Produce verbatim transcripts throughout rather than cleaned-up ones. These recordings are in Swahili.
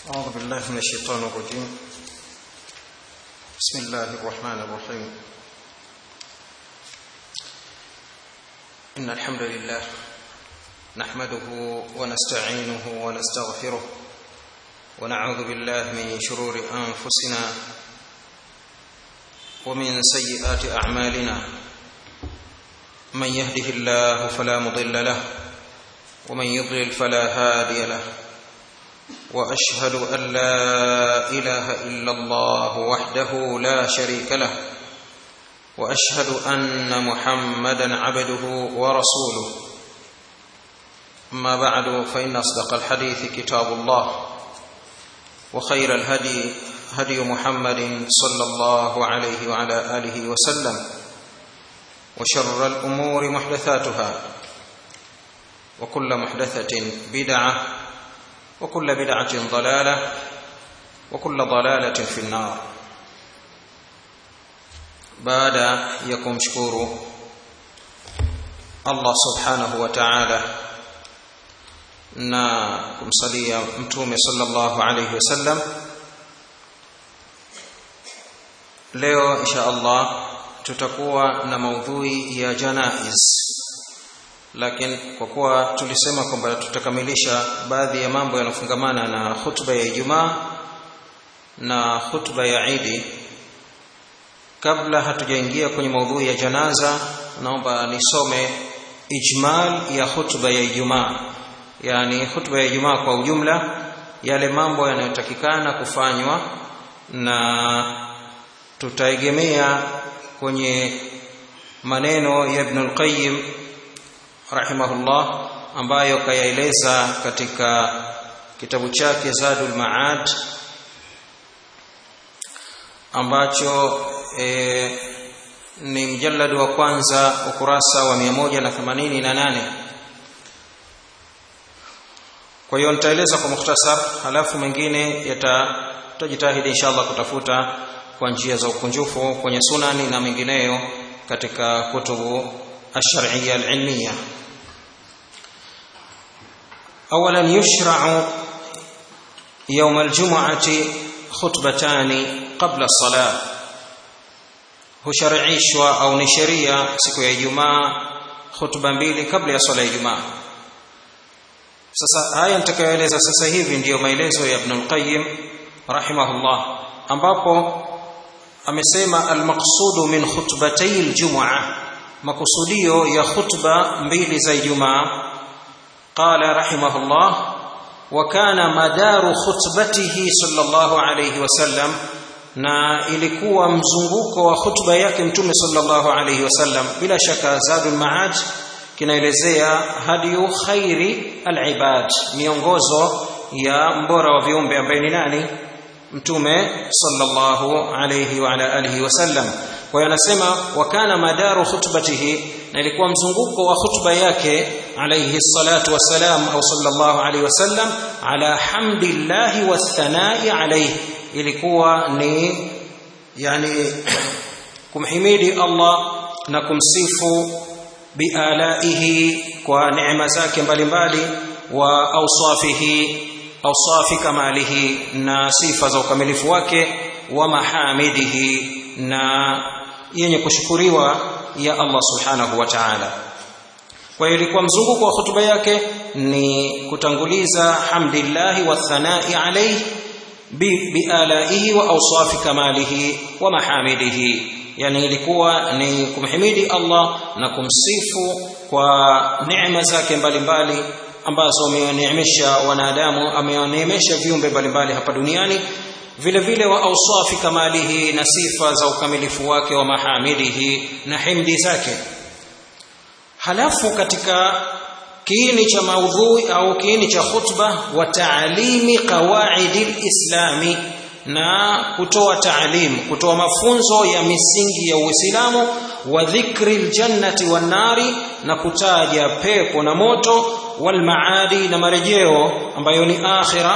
أعوذ بالله من الشيطان الرجيم. بسم الله الرحمن الرحيم. إن الحمد لله نحمده ونستعينه ونستغفره ونعوذ بالله من شرور أنفسنا ومن سيئات أعمالنا. من يهده الله فلا مضل له ومن يضلل فلا هادي له. وأشهد أن لا إله إلا الله وحده لا شريك له وأشهد أن محمدا عبده ورسوله. أما بعد فإن أصدق الحديث كتاب الله وخير الهدي هدي محمد صلى الله عليه وعلى آله وسلم وشر الأمور محدثاتها وكل محدثة بدعة وكل بدعة ضلالة وكل ضلالة في النار. بعد يكم شكور الله سبحانه وتعالى na kumsalia mtume sallallahu alayhi wasallam, leo insha Allah tutakuwa na maudhui ya janaiz, lakini kwa kuwa tulisema kwamba tutakamilisha baadhi ya mambo yanofungamana na khutba ya Ijumaa na khutba ya Eid, kabla hatujaingia kwenye maudhui ya janaza, naomba nisome ijmal ya khutba ya Ijumaa, yani khutba ya Ijumaa kwa ujumla, yale mambo yanayotakikana kufanywa, na tutaegemea kwenye maneno ya Ibn al-Qayyim rahimahullah ambayo kayaeleza katika kitabu chake Zadul Ma'ad, ambacho e, ni mjallad wa kwanza ukurasa wa mia moja themanini na nane. Kwa hiyo nitaeleza kwa mukhtasar, halafu mengine yatajitahidi inshallah kutafuta kwa njia za ukunjufu kwenye sunani na mengineyo katika kutubu ash-shar'iyya al-ilmiyya. أولا يشرع يوم الجمعة خطبتان قبل الصلاة. هشرعيشوا أو نشريا siku ya Ijumaa khutba mbili kabla ya swala ya Ijumaa. Sasa haya nitakayoeleza sasa hivi ndiyo maelezo ya Ibn al-Qayyim rahimahullah, ambapo amesema al-maqsudu min khutbatay al-jum'ah, makusudio ya khutba mbili za Ijumaa. قال رحمه الله: وكان مدار خطبته صلى الله عليه وسلم، na ilikuwa mzunguko wa khutba yake mtume sallallahu alayhi wasallam. Bila shaka Zadul Ma'ad kinaelezea hadiyu khairi al-ibad, miongozo ya mbora wa viumbe ambaye ni nani? Mtume sallallahu alayhi wa ala alihi wasallam. Kwa hiyo anasema wakana madaru khutbatihi, na ilikuwa mzunguko wa khutba yake alayhi salatu wassalam au sallallahu alayhi wasallam, ala hamdillahi wathanai alayhi, ilikuwa ni yani kumhimidi Allah na kumsifu bialaihi, kwa neema zake mbalimbali, wa awsafihi awsafi kamalihi, na sifa za ukamilifu wake, wa mahamidihi, na yenye kushukuriwa ya Allah subhanahu wa ta'ala. Kwa hiyo ilikuwa mzunguko wa hutuba yake ni kutanguliza hamdillahi wa thanai alayhi bi alaihi wa awsafi kamalihi wa mahamidihi, yani ilikuwa ni kumhimidi Allah na kumsifu kwa neema zake mbalimbali ambazo amewaneemesha wanadamu, amewaneemesha viumbe mbalimbali hapa duniani, vile vile wa awsafi kamalihi, na sifa za ukamilifu wake, wa mahamidihi, na himdi zake. Halafu katika kiini cha maudhui au kiini cha khutba, wa ta'limi qawaidil islami, na kutoa ta'lim, kutoa mafunzo ya misingi ya Uislamu, wa dhikril jannati wan nari, na kutaja pepo na moto, wal maadi, na marejeo ambayo ni akhira,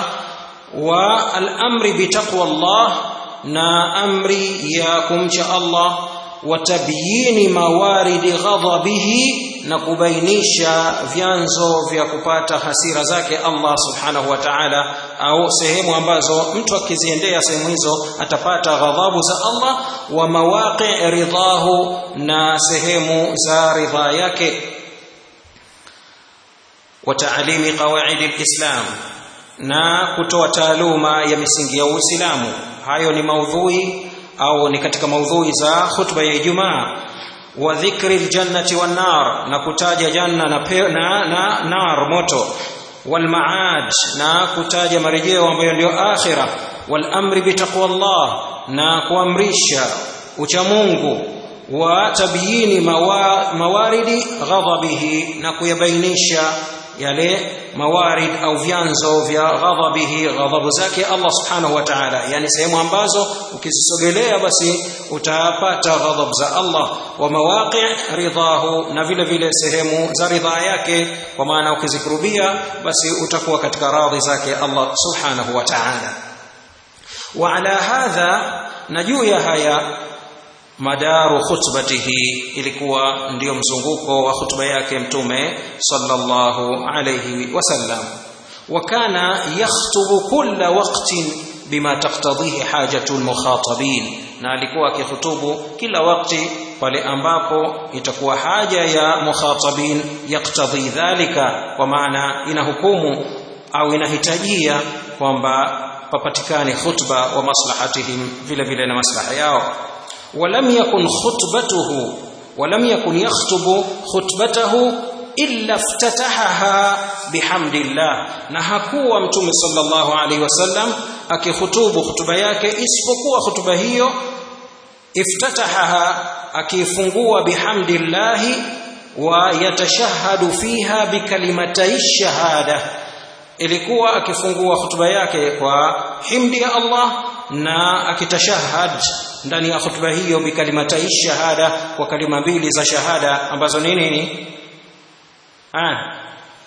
wa al-amri bi taqwa Allah, na amri ya kumcha Allah, wa tabyini mawaridi ghadabihi, na kubainisha vyanzo vya kupata hasira zake Allah subhanahu wa ta'ala, au sehemu ambazo mtu akiziendea sehemu hizo atapata ghadhabu za Allah, wa mawaqi' ridahu, na sehemu za ridha yake, wa ta'limi qawaid al-islam, na kutoa taaluma ya misingi ya Uislamu. Hayo ni maudhui au ni katika maudhui za khutba ya Ijumaa. Wa dhikri aljannati wan nar, na kutaja janna na, na, na nar moto. Wal maad, na kutaja marejeo ambayo ndio akhira. Wal amri bi taqwallah, na kuamrisha ucha Mungu. Wa tabyini mawa, mawaridi ghadabihi, na kuyabainisha yale mawarid au vyanzo vya ghadhabihi, ghadhabu zake Allah subhanahu wa ta'ala, yani sehemu ambazo ukizisogelea basi utapata ghadhabu za Allah. Wa mawaqi' ridahu, na vile vile sehemu za ridha yake, kwa maana ukizikurubia basi utakuwa katika radhi zake Allah subhanahu wa ta'ala. Wa ala hadha, na juu ya haya, madaru khutbatihi, ilikuwa ndio mzunguko wa khutba yake mtume sallallahu alayhi wasallam. Wa kana yakhtubu kulla waqtin bima taqtadhihi hajatul mukhatabin, na alikuwa akihutubu kila wakati pale ambapo itakuwa haja ya mukhatabin yaktadhi dhalika, kwa maana inahukumu au inahitajia kwamba papatikane khutba, wa maslahatihim, vile vile na maslaha yao. ولم يكن خطبته ولم يكن يخطب خطبته إلا افتتحها بحمد الله, na hakuwa mtume sallallahu alaihi wasallam akihutubu hutuba yake isipokuwa hutuba hiyo iftatahaha, akifungua bihamdillah, wa yatashahhadu fiha bikalimatai shahada, ilikuwa akifungua hutuba yake kwa himdi ya Allah na akitashahad ndani ya hutuba hiyo bikalimatai shahada, kwa kalima mbili za shahada ambazo ni nini? Ah,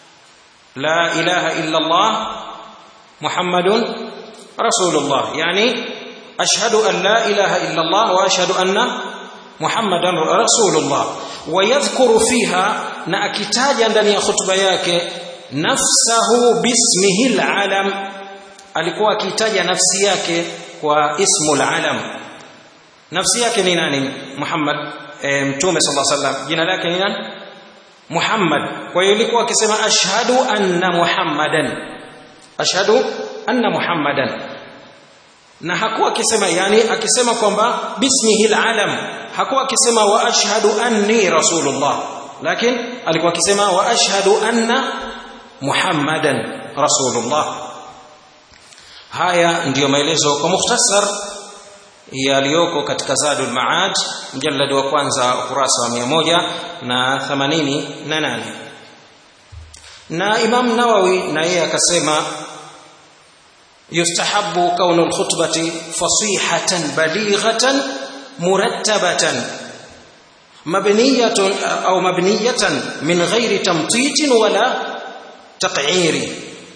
la ilaha illa Allah Muhammadun Rasulullah, yani ashhadu an la ilaha illa Allah wa ashhadu anna Muhammadan Rasulullah. Wa yadhkuru fiha, na akitaja ndani ya hutuba yake nafsahu bismihi al-alam, alikuwa akitaja nafsi yake kwa ismul alam. Nafsi yake ni nani? Muhammad. E, mtume sallallahu alaihi wasallam jina lake ni nani? Muhammad. Kwa hiyo ilikuwa akisema ashhadu anna Muhammadan, ashhadu anna Muhammadan, na hakuwa akisema, yani akisema kwamba bismihi al-alam, hakuwa akisema wa ashhadu anni rasulullah, lakini alikuwa akisema wa ashhadu anna Muhammadan rasulullah. Haya ndiyo maelezo kwa mukhtasar yaliyoko katika Zadul Maad, mjallad wa kwanza, ukurasa wa mia moja na themanini na nane. Na Imam Nawawi na yeye akasema yustahabbu kaunu al-khutbati fasihatan balighatan murattabatan mabniyatan au mabniyatan min ghairi tamtitin wala taq'iri,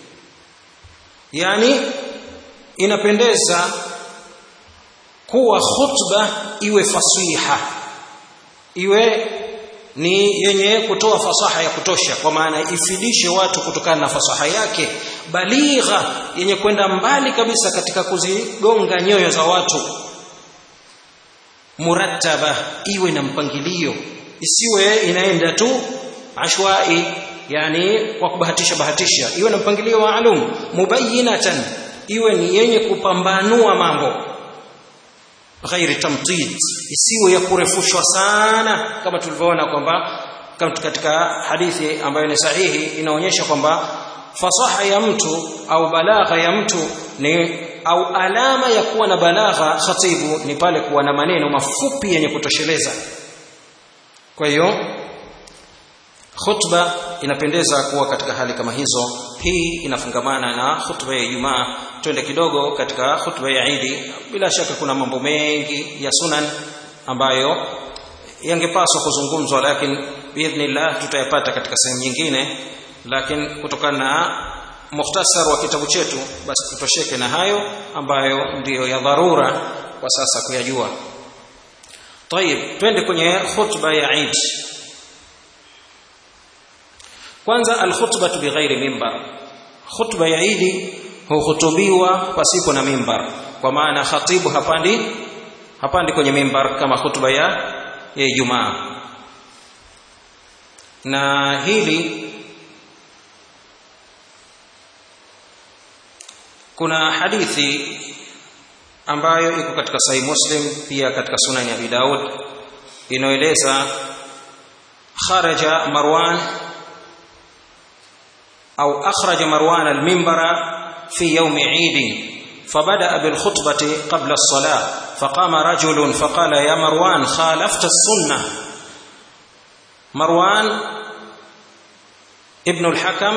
yani inapendeza kuwa khutba iwe fasiha, iwe ni yenye kutoa fasaha ya kutosha, kwa maana ifidishe watu kutokana na fasaha yake, baligha, yenye kwenda mbali kabisa katika kuzigonga nyoyo za watu, murattaba, iwe na mpangilio, isiwe inaenda tu ashwai, yani kwa kubahatisha bahatisha, iwe na mpangilio maalum, mubayyinatan, iwe ni yenye kupambanua mambo, ghairi tamtid, isiwe ya kurefushwa sana, kama tulivyoona kwamba katika hadithi ambayo ni sahihi inaonyesha kwamba fasaha ya mtu au balagha ya mtu ni au alama ya kuwa na balagha khatibu ni pale kuwa na maneno mafupi yenye kutosheleza. Kwa hiyo khutba inapendeza kuwa katika hali kama hizo. Hii inafungamana na khutba ya Ijumaa. Twende kidogo katika khutba ya Eid. Bila shaka kuna mambo mengi ya sunan ambayo yangepaswa kuzungumzwa, lakini biidhnillah tutayapata katika sehemu nyingine, lakini kutokana na mukhtasar wa kitabu chetu basi tutosheke na hayo ambayo ndiyo ya dharura kwa sasa kuyajua. طيب twende kwenye khutba ya Eid. Kwanza al-khutbah bighairi mimbar. Khutba ya Eid huhutubiwa pasipo na mimbar, kwa maana khatibu hapandi hapandi kwenye mimbar kama khutba ya ya Ijumaa. Na hili kuna hadithi ambayo iko katika Sahih Muslim, pia katika Sunan ya Abi Daud, inaeleza kharaja Marwan au akhraja Marwan al-minbara fi yawm Eid فبدأ بالخطبة قبل الصلاة فقام رجل فقال يا مروان خالفت السنة. مروان ابن الحكم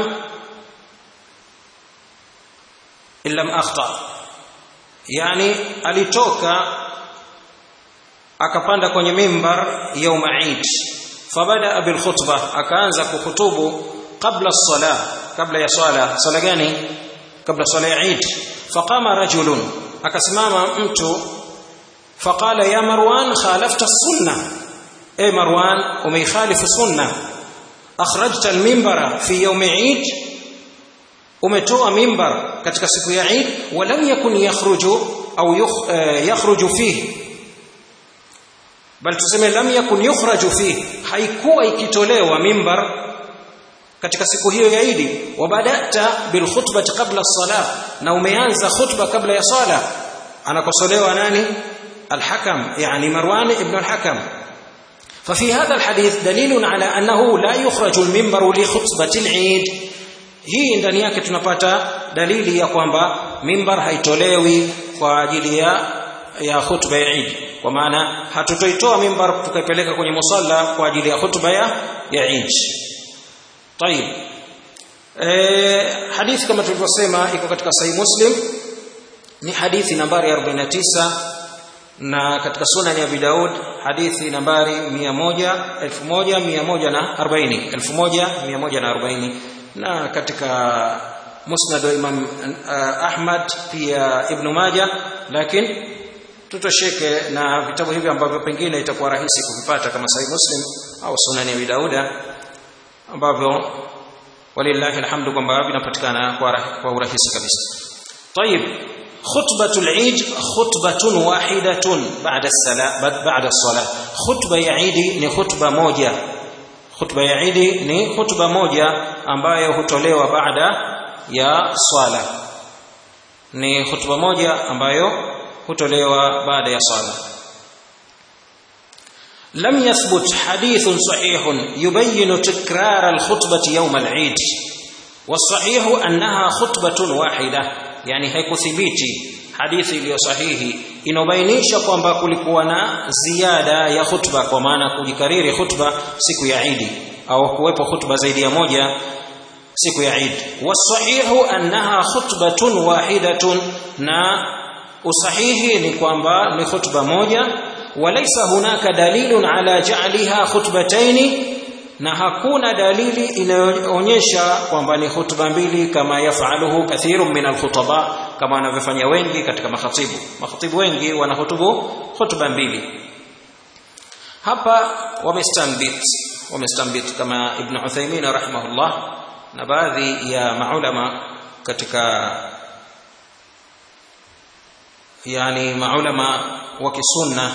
إن لم أخطأ، يعني alitoka akapanda kwenye mimbar يوم عيد فبدأ بالخطبة, akaanza kuhutubu قبل الصلاة, kabla ya swala. Swala gani? Kabla swala ya Eid. فقام رجل, akasimama mtu, فقال يا مروان خالفت السنة, اي مروان umekhalifu sunna. أخرجت المنبر في يوم عيد, umetoa mimbar katika siku ya Eid. ولم يكن يخرج au يخرج فيه, bal tuseme lam yakun yukhraju fihi, haikuwa ikitolewa mimbar katika siku hiyo ya Eid. Wabadata bil khutbati qabla as-salah, na umeanza khutba kabla ya sala. Anakosolewa nani? Al-Hakam, yani Marwan ibn al-Hakam. ففي هذا الحديث دليل على أنه لا يخرج المنبر لخطبة العيد. hii ndani yake tunapata dalili ya kwamba mimbar haitolewi kwa ajili ya ya khutba ya Eid, kwa maana hatutoitoa mimbar tukaipeleka kwenye musalla kwa ajili ya khutba ya ya Eid. طيب eh hadithi kama tulivyosema iko katika Sahih Muslim, ni hadithi nambari arobaini na tisa, na katika Sunan ya Abi Daud hadithi nambari mia moja elfu moja mia moja na arobaini elfu moja mia moja na arobaini, na katika Musnad wa Imam Ahmad pia Ibn Majah, lakini tutosheke na vitabu hivi ambavyo pengine itakuwa rahisi kuvipata kama Sahih Muslim au Sunan ya Abi Daud, ambavyo walillahi alhamdu kwamba vinapatikana kwa urahisi kabisa. طيب khutbatul Eid khutbatun wahidatun ba'da as-salat ba'da as-salat. Khutba ya Eid ni khutba moja. Khutba ya Eid ni khutba moja ambayo hutolewa baada ya swala. Ni khutba moja ambayo hutolewa baada ya swala. لم يثبت حديث صحيح يبين تكرار الخطبة يوم العيد، والصحيح أنها خطبة واحدة. يعني haikuthibiti hadithi iliyo sahihi inobainisha kwamba kulikuwa na ziada ya khutba, kwa maana kujikariri khutba siku ya Eid au kuwepo khutba zaidi ya moja siku ya Eid. Wasahihu annaha khutbatun wahidatun, na usahihi ni kwamba ni khutba moja. Walaysa hunaka dalilun ala ja'liha khutbatayn, na hakuna dalili inayoonyesha kwamba ni khutba mbili kama yafaluhu kathirun min alkhutaba, kama wanavyofanya wengi katika makhatibu. Makhatibu wengi wanahutubu khutba mbili. Hapa wamestambit wamestambit kama Ibn Uthaymeen rahimahullah na baadhi ya maulama katika yani maulama wa kisunna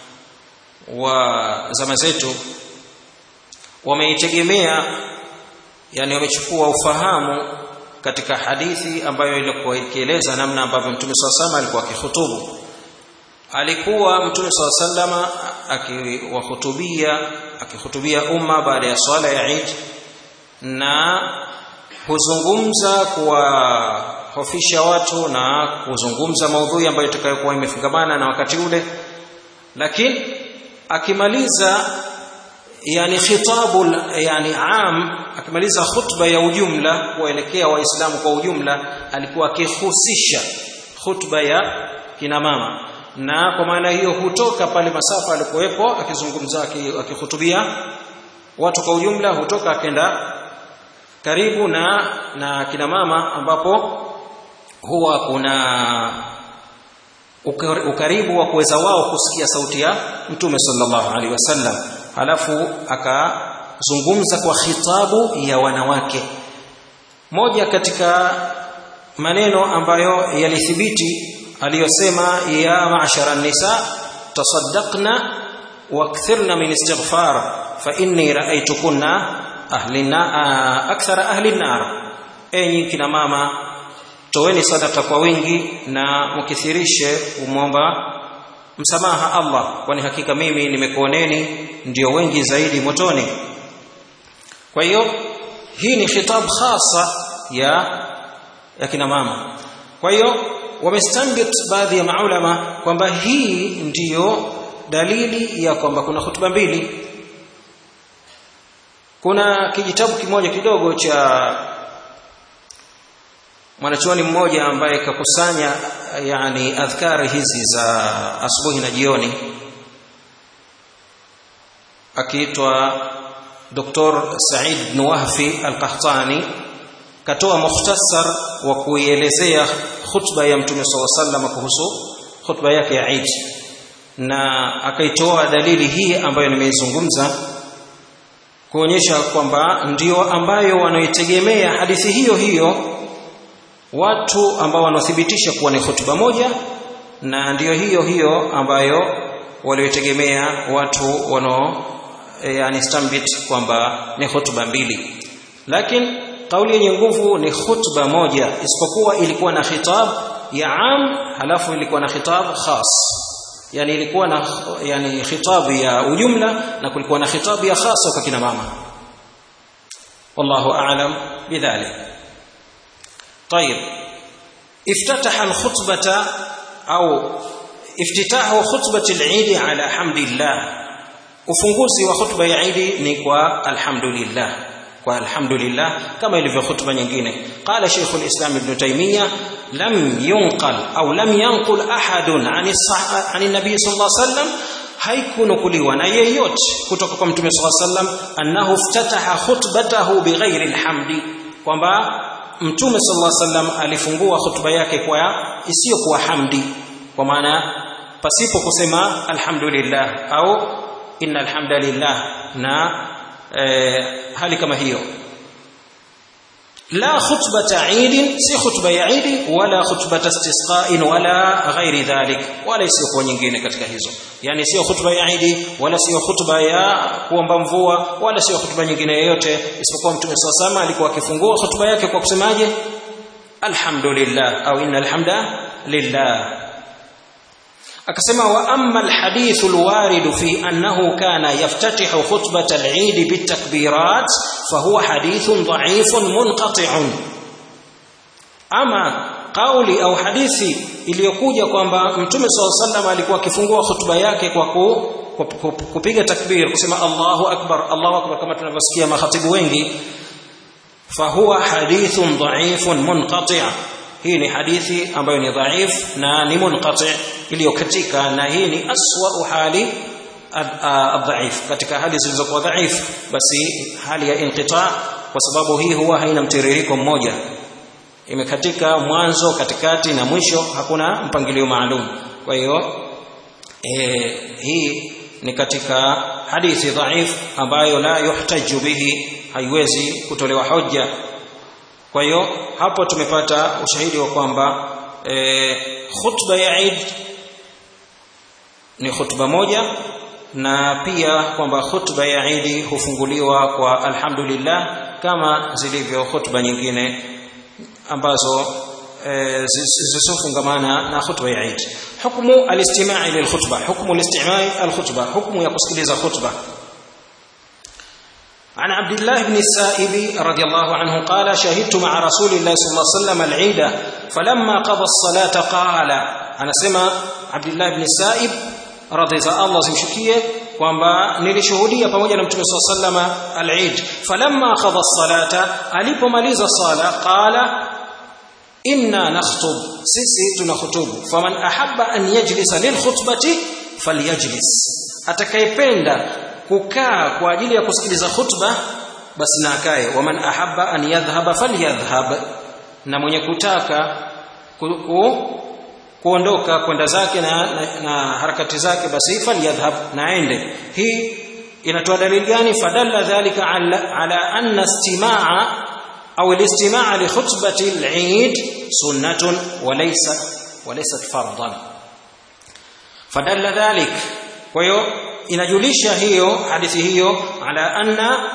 wa zama zetu wameitegemea, yani wamechukua ufahamu katika hadithi ambayo ilikuwa ikieleza namna ambavyo Mtume swalla alikuwa akihutubu. Alikuwa Mtume swalla akiwahutubia akihutubia umma baada ya swala ya Eid, na huzungumza kuwahofisha watu na kuzungumza maudhui ambayo itakayokuwa imefungamana na wakati ule, lakini akimaliza yani khitabul yani am, akimaliza khutba ya ujumla kuelekea waislamu kwa ujumla, alikuwa akihusisha khutba ya kina mama, na kwa maana hiyo hutoka pale masafa alikuwepo akizungumza akihutubia watu kwa ujumla, hutoka akenda karibu na na kina mama, ambapo huwa kuna ukaribu wa kuweza wao kusikia sauti ya Mtume sallallahu alaihi wasallam. Halafu akazungumza kwa khitabu ya wanawake. Moja katika maneno ambayo yalithibiti aliyosema, ya ma'shara an-nisa tasaddaqna wakthirna min istighfar fa inni ra'aytukunna ahlina akthara ahli an-nar. Enyi kina mama, toweni sadaka kwa wingi na mkithirishe kumwomba msamaha Allah, kwani hakika mimi nimekuoneni ndio wengi zaidi motoni. Kwa hiyo hii ni khitab khasa ya ya kina mama. Kwa hiyo wamestambit baadhi ya maulama kwamba hii ndiyo dalili ya kwamba kuna hutuba mbili. Kuna kijitabu kimoja kidogo cha mwanachuoni mmoja ambaye kakusanya yani adhkari hizi za asubuhi na jioni, akiitwa Doktor Said ibn Wahfi al-Qahtani, katoa mukhtasar wa kuielezea khutba ya Mtume sallallahu alaihi wasallam kuhusu khutba yake ya Eid, na akaitoa dalili hii ambayo nimeizungumza kuonyesha kwamba ndio ambayo wanaitegemea hadithi hiyo hiyo watu ambao wanathibitisha kuwa ni khutba moja, na ndiyo hiyo hiyo ambayo waliotegemea watu wano yani stambit kwamba ni khutba mbili. Lakini kauli yenye nguvu ni khutba moja, isipokuwa ilikuwa na khitab ya am, halafu ilikuwa na khitab khas. Yani ilikuwa na yani khitab ya ujumla na kulikuwa na khitab ya khas kwa kina mama. Wallahu a'lam bidhalik. طيب افتتح الخطبة أو افتتاح خطبة العيد على حمد الله. ufunguzi wa khutba ya Eid ni kwa alhamdulillah, kwa alhamdulillah kama ilivyo khutba nyingine. Qala Sheikh al-Islam Ibn Taymiyyah, lam yunqal au lam yanqul ahadun ani ani nabii sallallahu alaihi wasallam, haikunukuliwa na yeyote kutoka kwa Mtume sallallahu alaihi wasallam annahu iftataha khutbatahu bighairi alhamdi, kwamba Mtume sallallahu alaihi wasallam alifungua khutba yake kwa isiyo kwa hamdi, kwa maana pasipo kusema alhamdulillah au innal hamdalillah na e, hali kama hiyo. La khutbata Eid, si khutba ya Eid, wala khutbata istisqa'in wala ghairi dhalik, wala sio kwa nyingine katika hizo. Yani sio khutba ya Eid wala sio khutba ya kuomba mvua wala sio khutba nyingine yoyote, isipokuwa Mtume sallallahu alaihi wasallam alikuwa akifungua khutba yake kwa kusemaje, alhamdulillah au innal hamda lillah. akasema wa amma alhadith alwarid fi annahu kana yaftatihu khutbata al-eid bitakbirat fahuwa hadithun dha'ifun munqati'un. Ama kauli au hadithi iliyokuja kwamba Mtume sallallahu alaihi wasallam alikuwa akifungua khutba yake kwa ku, kupiga takbir, kusema Allahu akbar Allahu akbar kama tunavyosikia makhatibu wengi, fahuwa hadithun dha'ifun munqati'. Hii ni hadithi ambayo ni dhaif na ni munqati' iliyokatika, na hii ni aswa hali adhaif. Katika hali zilizokuwa dhaif basi hali ya inqita', kwa sababu hii huwa haina mtiririko mmoja, imekatika mwanzo katikati na mwisho, hakuna mpangilio maalum. Kwa hiyo eh, hii ni katika hadithi dhaif ambayo la yuhtaju bihi, haiwezi kutolewa hoja. Kwa hiyo hapo tumepata ushahidi wa kwamba e, khutba ya Eid ni khutba moja, na pia kwamba khutba ya Eid hufunguliwa kwa alhamdulillah kama zilivyo khutba nyingine ambazo e, zisizofungamana na khutba ya Eid. Hukumu al-istima'i lil-khutba, hukumu al-istima'i al-khutba, hukumu ya kusikiliza khutba. عن عبد الله بن السائب رضي الله عنه قال شهدت مع رسول الله صلى الله عليه وسلم العيد فلما قضى الصلاة قال. أنا سمع عبد الله بن السائب رضي الله زمشكيه kwamba nilishuhudia pamoja na Mtume صلى الله عليه وسلم al-Eid, falamma qada as-salata, alipomaliza sala, qala inna nakhtub, sisi tunakhutubu, faman ahabba an yajlisa lilkhutbati falyajlis, atakayependa kukaa kwa ajili ya kusikiliza khutba basi na akae. Waman ahabba an yadhhaba falyadhhab, na mwenye kutaka kuondoka kwenda zake na, na, na harakati zake, basi falyadhhab, na aende. Hii inatoa dalili gani? Fadalla dhalika ala, ala anna istimaa au alistimaa li khutbati al-Eid sunnatun wa laysa wa laysat fardan. Fadalla dhalik, kwa hiyo inajulisha hiyo hadithi hiyo ala anna,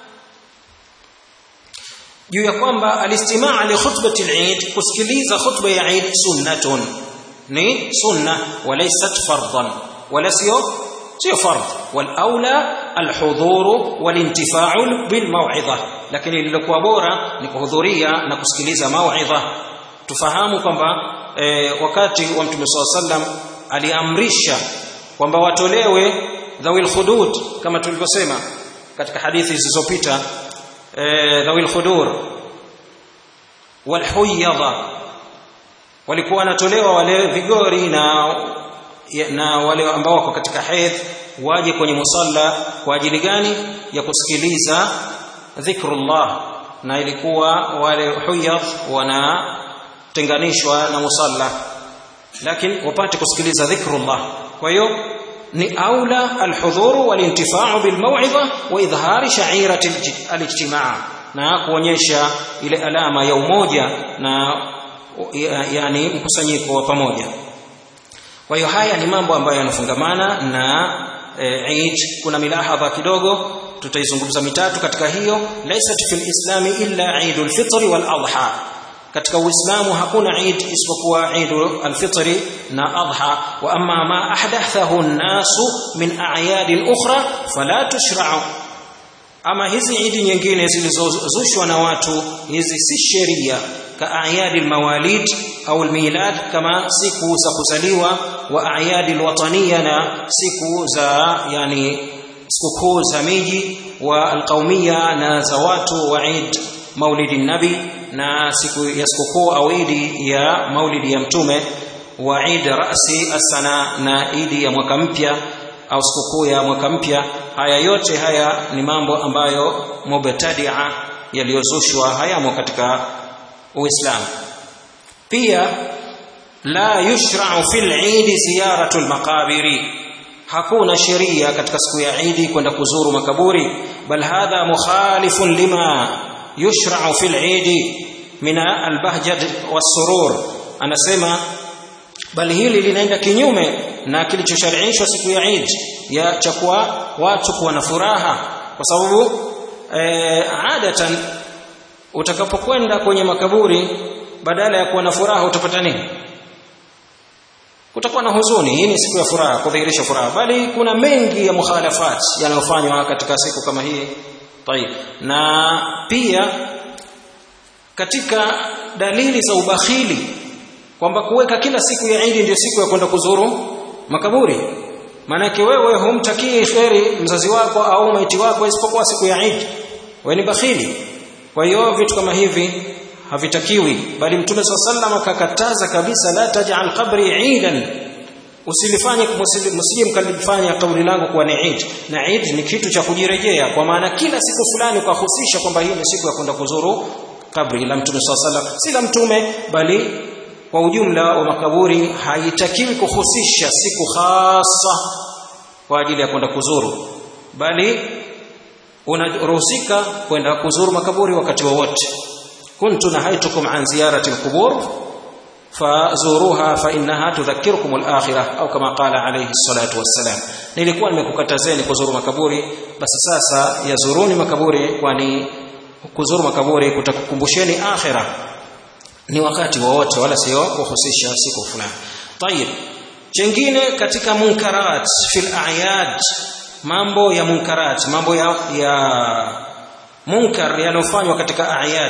juu ya kwamba alistimaa li khutbati al-Eid, kusikiliza khutba ya Eid, sunnatun, ni sunna, wa laysat fardan, wala sio sio fard. Wal aula alhudhuru walintifa'u bil maw'idha, lakini lililokuwa bora ni kuhudhuria na kusikiliza mau'idha. Tufahamu kwamba e, wakati wa Mtume sallallahu alaihi wasallam aliamrisha kwamba watolewe dhawil khudud, kama tulivyosema katika hadithi zilizopita, e, dhawil khudur wal huyadha, walikuwa wanatolewa wale vigori na na wale ambao wako katika haidh, waje kwenye musalla kwa ajili gani? Ya kusikiliza dhikrullah. Na ilikuwa wale huyadh wanatenganishwa na musalla, lakini wapate kusikiliza dhikrullah. Kwa hiyo ni aula alhudhuru walintifa'u bilmaw'idha wa idhhari sha'irati alijtimaa, na kuonyesha ile alama ya umoja na yani mkusanyiko wa pamoja. Kwa hiyo haya ni mambo ambayo yanafungamana na Eid. Kuna milahadha kidogo tutaizungumza mitatu katika hiyo. Laysat fil islami illa Eidul Fitri wal Adha, katika Uislamu hakuna Eid isipokuwa Eidul Fitri na Adha. Wa amma ma ahdathahu an-nasu min a'yad ukhra fala tushra'u, ama hizi Eid nyingine zilizozushwa na watu, hizi si sheria, ka a'yad al-mawalid au al-milad, kama siku za kuzaliwa, wa a'yad al-wataniya, na siku za yani sikukuu za miji, wa al-qaumiyya, na za watu, wa Eid maulidi nabi, na siku ya sikukuu au Eid ya maulidi ya mtume, wa Eid ra'si as-sana, na Eid ya mwaka mpya au sikukuu ya mwaka mpya. Haya yote haya ni mambo ambayo mubtadi'a yaliyozushwa, hayamo katika Uislamu. Pia la yushra'u fil Eid ziyaratu al-maqabiri, hakuna sheria katika siku ya Eid kwenda kuzuru makaburi, bal hadha mukhalifun lima yushra'u fil Eid min al-bahjah was-surur. Anasema bali hili linaenda kinyume na kilichoshar'ishwa siku ya Eid, ya chakua watu kuwa na furaha, kwa sababu e, adatan utakapokwenda kwenye makaburi badala ya kuwa na furaha utapata nini? Utakuwa na huzuni. Hii ni siku ya furaha, kudhihirisha furaha, bali kuna mengi ya mukhalafat yanayofanywa katika siku kama hii. Tayeb, na pia katika dalili za ubakhili kwamba kuweka kila siku ya Eid ndio siku ya kwenda kuzuru makaburi, maanake wewe humtakii kheri mzazi wako au maiti wako isipokuwa siku ya Eid, wewe ni bakhili. Kwa hiyo vitu kama hivi havitakiwi, bali Mtume sallallahu alayhi wasallam akakataza kabisa, la taj'al qabri eidan, usilifanye msije mkalifanya kaburi langu kuwa ni Eid. Na Eid ni kitu cha kujirejea, kwa maana kila siku fulani ukahusisha kwamba hii ni siku ya kwenda kuzuru kabri la Mtume sallallahu alayhi wasallam, si la Mtume bali kwa ujumla wa makaburi. Haitakiwi kuhusisha siku khasa kwa ajili ya kwenda kuzuru, bali unaruhusika kwenda kuzuru makaburi wakati wowote. kuntu nahaitukum an ziyarati alqubur fazuruha fa innaha tudhakkirukum alakhirah, au kama qala alayhi salatu wassalam, nilikuwa nimekukatazeni kuzuru makaburi, basi sasa yazuruni makaburi, kwani kuzuru makaburi kutakukumbusheni akhirah, ni wakati wowote, wala sio kuhusisha siku fulani. Tayeb, jingine katika munkarat fil a'yad, mambo ya munkarat, mambo ya, ya munkar yanayofanywa katika a'yad,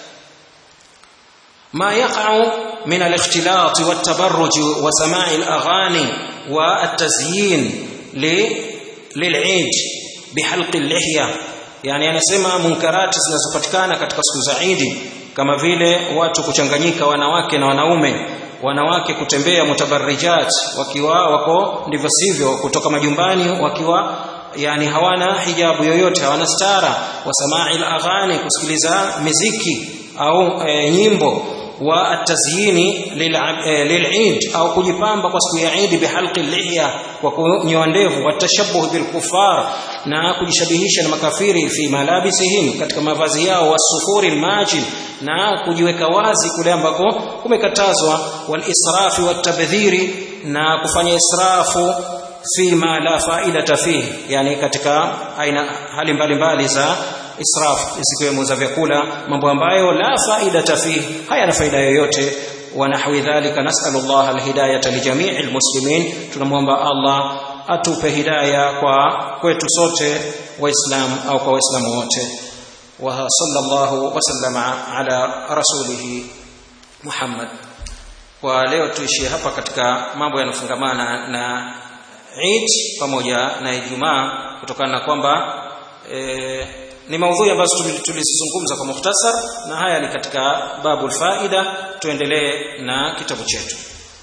ma yaqa'u min al-ikhtilat wa at-tabarruj wa sama'i al-aghani wa at-tazyin lil-Eid bihalq al-lihya. Yani anasema munkarati zinazopatikana katika siku za Eid, kama vile watu kuchanganyika wanawake na wanaume, wanawake kutembea mutabarrijat, wakiwa wako ndivyo sivyo kutoka majumbani, wakiwa yani hawana hijabu yoyote, hawana stara, wa sama'il aghani, kusikiliza muziki au e, nyimbo, wa at-tazyini lil'id au kujipamba kwa siku ya Eid bihalqi lihya kwa kunyoa ndevu, wa tashabbuh bil kuffar na kujishabihisha na makafiri fi malabisihim katika mavazi yao, wasufuri almajil na kujiweka wazi kule ambako kumekatazwa, wal israfi wat tabdhiri na kufanya israfu fi ma la faidata fihi, yani katika aina hali mbalimbali za israf zikiwemo za vyakula, mambo ambayo la faidata fihi, hayana faida yoyote. Wa nahwi dhalika, nas'alullah alhidayata lijami'il muslimin, tunamwomba Allah atupe hidayah kwa kwetu sote waislamu au kwa waislamu wote. Wa sallallahu wa sallama ala rasulih Muhammad. Kwa leo tuishie hapa katika mambo yanofungamana na Eid pamoja na Ijumaa, kutokana na kwamba e, ni maudhui ambazo tulizizungumza kwa mukhtasar, na haya ni katika babul faida. Tuendelee na kitabu chetu.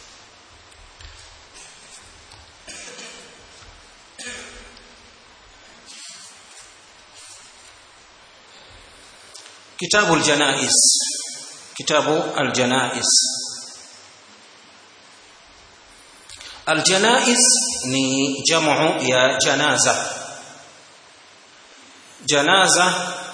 Kitabu al-Janaiz, kitabu al-Janaiz. Al-Janaiz ni jamu ya janaza. Janaza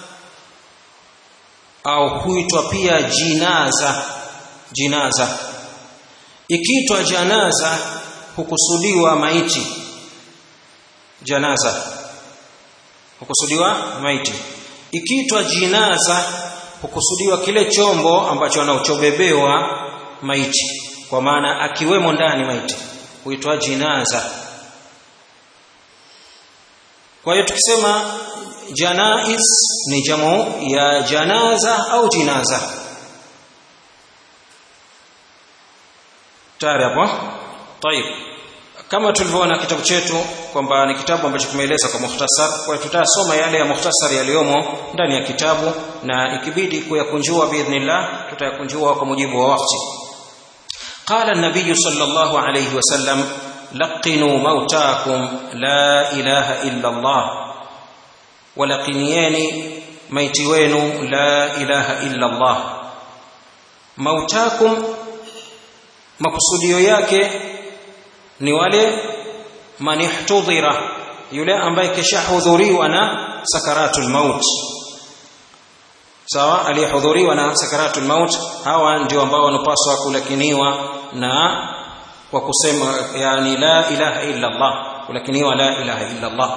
au huitwa pia jinaza. Jinaza ikiitwa janaza hukusudiwa maiti. Janaza hukusudiwa maiti. Ikiitwa jinaza hukusudiwa kile chombo ambacho anachobebewa maiti, kwa maana akiwemo ndani maiti huitwa jinaza. Kwa hiyo tukisema janaiz ni jamu ya janaza au jinaza. Tayari hapo? Tayeb. Kama tulivyoona kitabu chetu kwamba ni kitabu ambacho kimeeleza kwa mukhtasar, kwa hiyo tutasoma yale ya mukhtasar yaliyomo ndani ya kitabu, na ikibidi kuyakunjua biidhnillah tutayakunjua kwa mujibu wa wakati. Qala an-nabiy sallallahu alayhi wasallam, laqinu mautakum la ilaha illa Allah, walaqinieni maiti wenu la ilaha illa Allah. Mautakum, makusudio yake ni wale manihtudhira, yule ambaye kishahudhuriwa na sakaratul maut. Sawa, aliyehudhuriwa na sakaratul maut, hawa ndio ambao wanapaswa kulakiniwa na kwa kusema yani la ilaha illa Allah, kulakiniwa la ilaha illa Allah.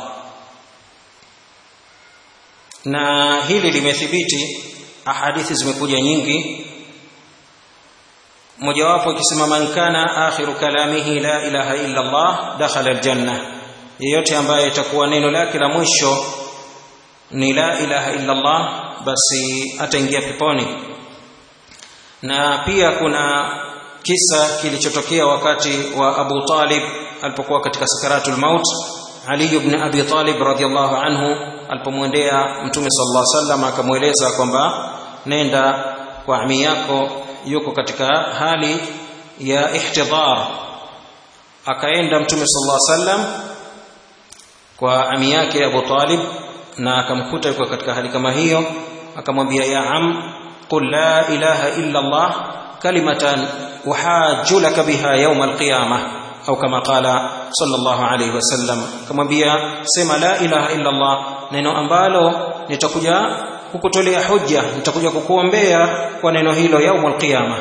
Na hili limethibiti, ahadithi zimekuja nyingi, mojawapo ikisema man kana akhiru kalamihi la ilaha illa Allah dakhala aljanna, yeyote ambaye itakuwa neno lake la mwisho ni la ilaha illa Allah basi ataingia peponi. Na pia kuna kisa kilichotokea wakati wa Abu Talib alipokuwa katika sakaratul maut. Ali ibn Abi Talib radhiyallahu anhu alipomwendea Mtume sallallahu alaihi wasallam akamweleza kwamba nenda kwa ami yako yuko katika hali ya ihtidhar. Akaenda Mtume sallallahu alaihi wasallam kwa ami yake Abu Talib na akamkuta yuko katika hali kama hiyo, akamwambia ya am qul la ilaha illa Allah kalimatan uhajju laka biha yawm alqiyamah, au kama qala sallallahu alayhi wasallam, akamwambia sema la ilaha illa Allah, neno ambalo nitakuja kukutolea hujja, nitakuja kukuombea kwa neno hilo yawm alqiyamah.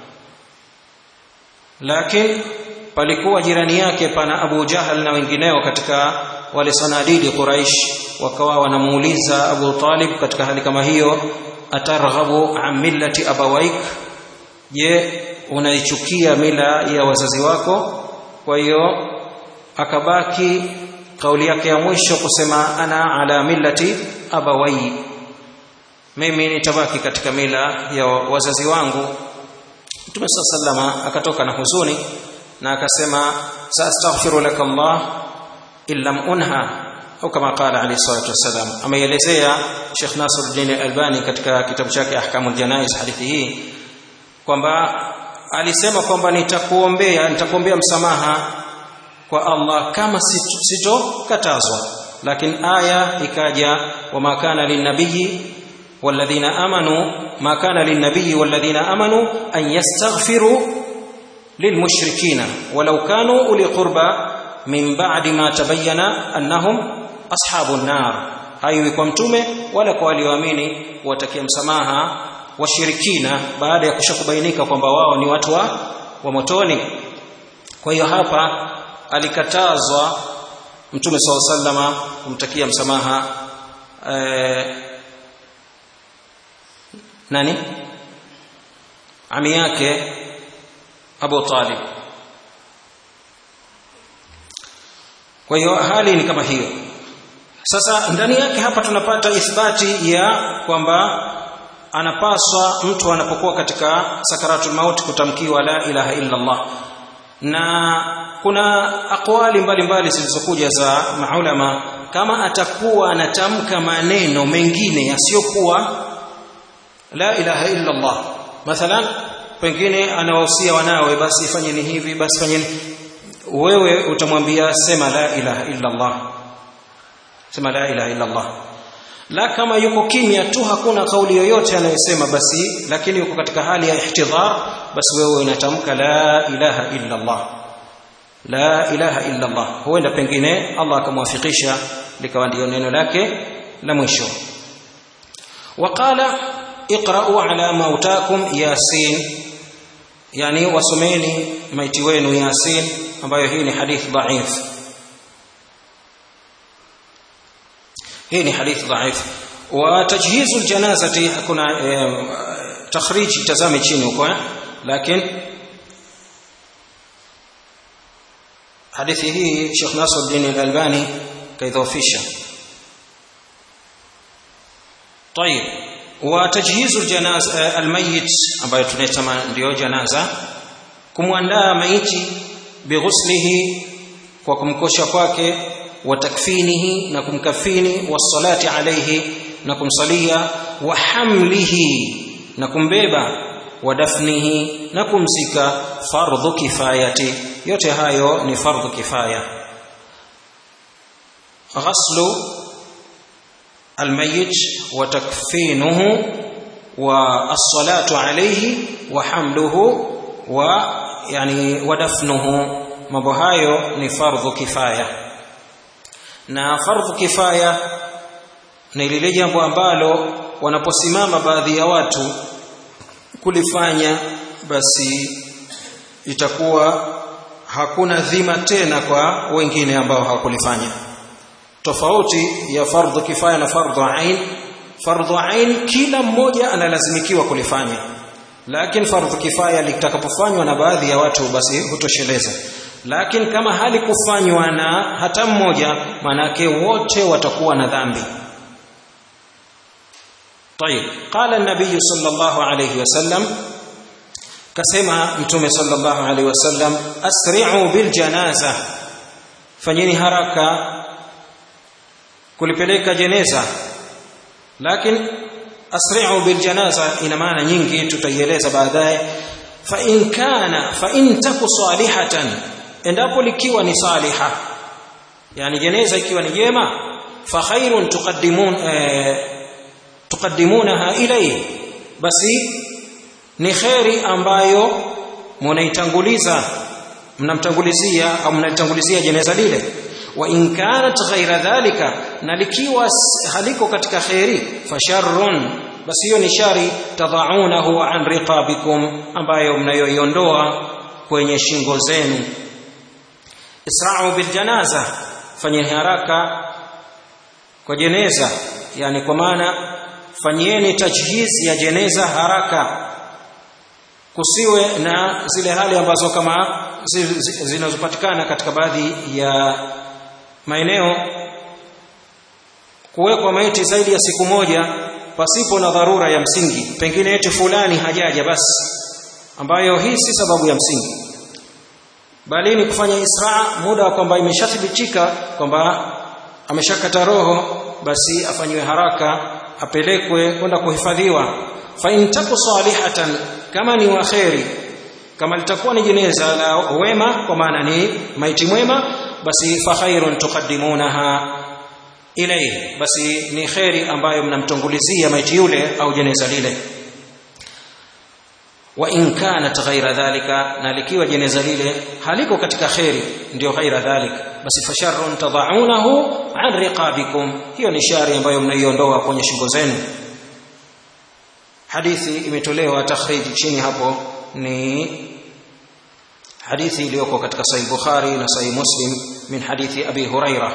Lakini palikuwa jirani yake pana Abu Jahal na wengineo katika wale sanadidi Quraish, wakawa wanamuuliza Abu Talib katika hali kama hiyo, atarghabu an millati abawaik, je unaichukia mila ya wazazi wako? Kwa hiyo akabaki kauli yake ya mwisho kusema ana ala millati abawai, mimi nitabaki katika mila ya wazazi wangu. Mtume sallallahu alayhi wasallam akatoka na huzuni na akasema saastaghfiru laka Allah illam unha, au kama qala alayhi salatu wasalam. Ameelezea Sheikh Nasruddin Al-Albani katika kitabu chake Ahkamul Janaiz hadithi hii kwamba alisema kwamba nitakuombea nitakuombea msamaha kwa Allah kama sitokatazwa. Lakini aya ikaja wama kana linnabii walladhina amanu ma kana lin-nabiy walladhina amanu an yastaghfiru lilmushrikina walau kanu uli qurba min ba'di ma tabayyana annahum ashabun nar. Haiwi kwa mtume wala kwa walioamini watakia msamaha washirikina baada ya kushakubainika kwamba wao ni watu wa, wa motoni. Kwa hiyo hapa alikatazwa Mtume sallallahu alaihi wasallam kumtakia msamaha eh, nani ami yake Abu Talib. Kwa hiyo hali ni kama hiyo. Sasa ndani yake hapa tunapata ithbati ya kwamba anapaswa mtu anapokuwa katika sakaratul maut kutamkiwa la ilaha illa Allah. Na kuna aqwali mbalimbali zilizokuja za maulama, kama atakuwa anatamka maneno mengine yasiyokuwa la ilaha illa Allah, mathalan pengine anawahusia wanawe basi fanyeni hivi, basi fanyeni, wewe utamwambia sema la ilaha illa Allah, sema la ilaha illa Allah. La kama yuko kimya tu, hakuna kauli yoyote anayosema basi, lakini yuko katika hali ya ihtidhar, basi wewe unatamka la ilaha illa Allah, la ilaha illa Allah. Huenda pengine Allah akamwafikisha likawa ndio neno lake la mwisho. Waqala iqra'u ala mautakum yasin, yani wasomeni maiti wenu Yasin, ambayo hii ni hadith dhaif. hii ni hadith dhaif. Wa tajhizul janazati, kuna eh, takhriji tazame chini huko, lakini hadithi hii Sheikh Nasruddin Al-Albani kaidhofisha. طيب وتجهيز الجنازه الميت, ambayo tunaitama ndio janaza, kumwandaa maiti bighuslihi, kwa kumkosha kwake, wa takfinihi, na kumkafini, wassalati alayhi, na kumsalia, wa hamlihi, na kumbeba, wa dafnihi, na kumzika, fardhu kifayati, yote hayo ni fardhu kifaya. Ghaslu الميت وتكفينه والصلاة عليه وحمله ويعني ودفنه, mambo hayo ni fardhu kifaya. Na fardhu kifaya ni lile jambo ambalo wanaposimama baadhi ya watu kulifanya, basi itakuwa hakuna dhima tena kwa wengine ambao hawakulifanya. Tofauti ya fardhu kifaya na fardhu ain. Fardhu ain kila mmoja analazimikiwa kulifanya, lakini fardhu kifaya litakapofanywa na baadhi ya watu basi hutosheleza. Lakini kama halikufanywa na hata mmoja, manake wote watakuwa na dhambi. طيب قال النبي صلى الله عليه وسلم, kasema mtume sallallahu alaihi wasallam, asri'u bil janaza, fanyeni haraka kulipeleka jeneza. Lakini asri'u bil janaza ina maana nyingi, tutaieleza baadaye. Fa in kana fa in taku salihatan, endapo likiwa ni saliha, yani jeneza ikiwa ni jema, fa khairun tuqaddimun eh, tuqaddimunaha ilayhi, basi ni khairi ambayo mnaitanguliza, mnamtangulizia au mnalitangulizia jeneza lile. Wa in kanat ghaira dhalika, na likiwa haliko katika khairi, fasharrun, basi hiyo ni shari, tadaunahu an riqabikum, ambayo mnayoiondoa kwenye shingo zenu. Isra'u bil janaza, fanyeni haraka kwa jeneza, yani kwa maana fanyeni tajhizi ya jeneza haraka, kusiwe na zile hali ambazo kama zinazopatikana katika baadhi ya maeneo, kuwekwa maiti zaidi ya siku moja pasipo na dharura ya msingi, pengine eti fulani hajaja basi, ambayo hii si sababu ya msingi, bali ni kufanya isra, muda kwamba imeshathibitika kwamba ameshakata roho, basi afanywe haraka, apelekwe kwenda kuhifadhiwa. Fa in taku salihatan, kama ni waheri, kama litakuwa ni jeneza la wema, kwa maana ni maiti mwema, basi fa khairun tuqaddimunaha ilayhi, basi ni khairi ambayo mnamtongulizia maiti yule au jeneza lile. Wa in kanat ghaira dhalika, na likiwa jeneza lile haliko katika khairi, ndio ghaira dhalika, basi fasharrun tad'unahu an riqabikum, hiyo ni shari ambayo mnaiondoa kwenye shingo zenu. Hadithi imetolewa takhriji chini hapo, ni hadithi iliyoko katika Sahih Bukhari na Sahih Muslim min hadithi Abi Hurairah.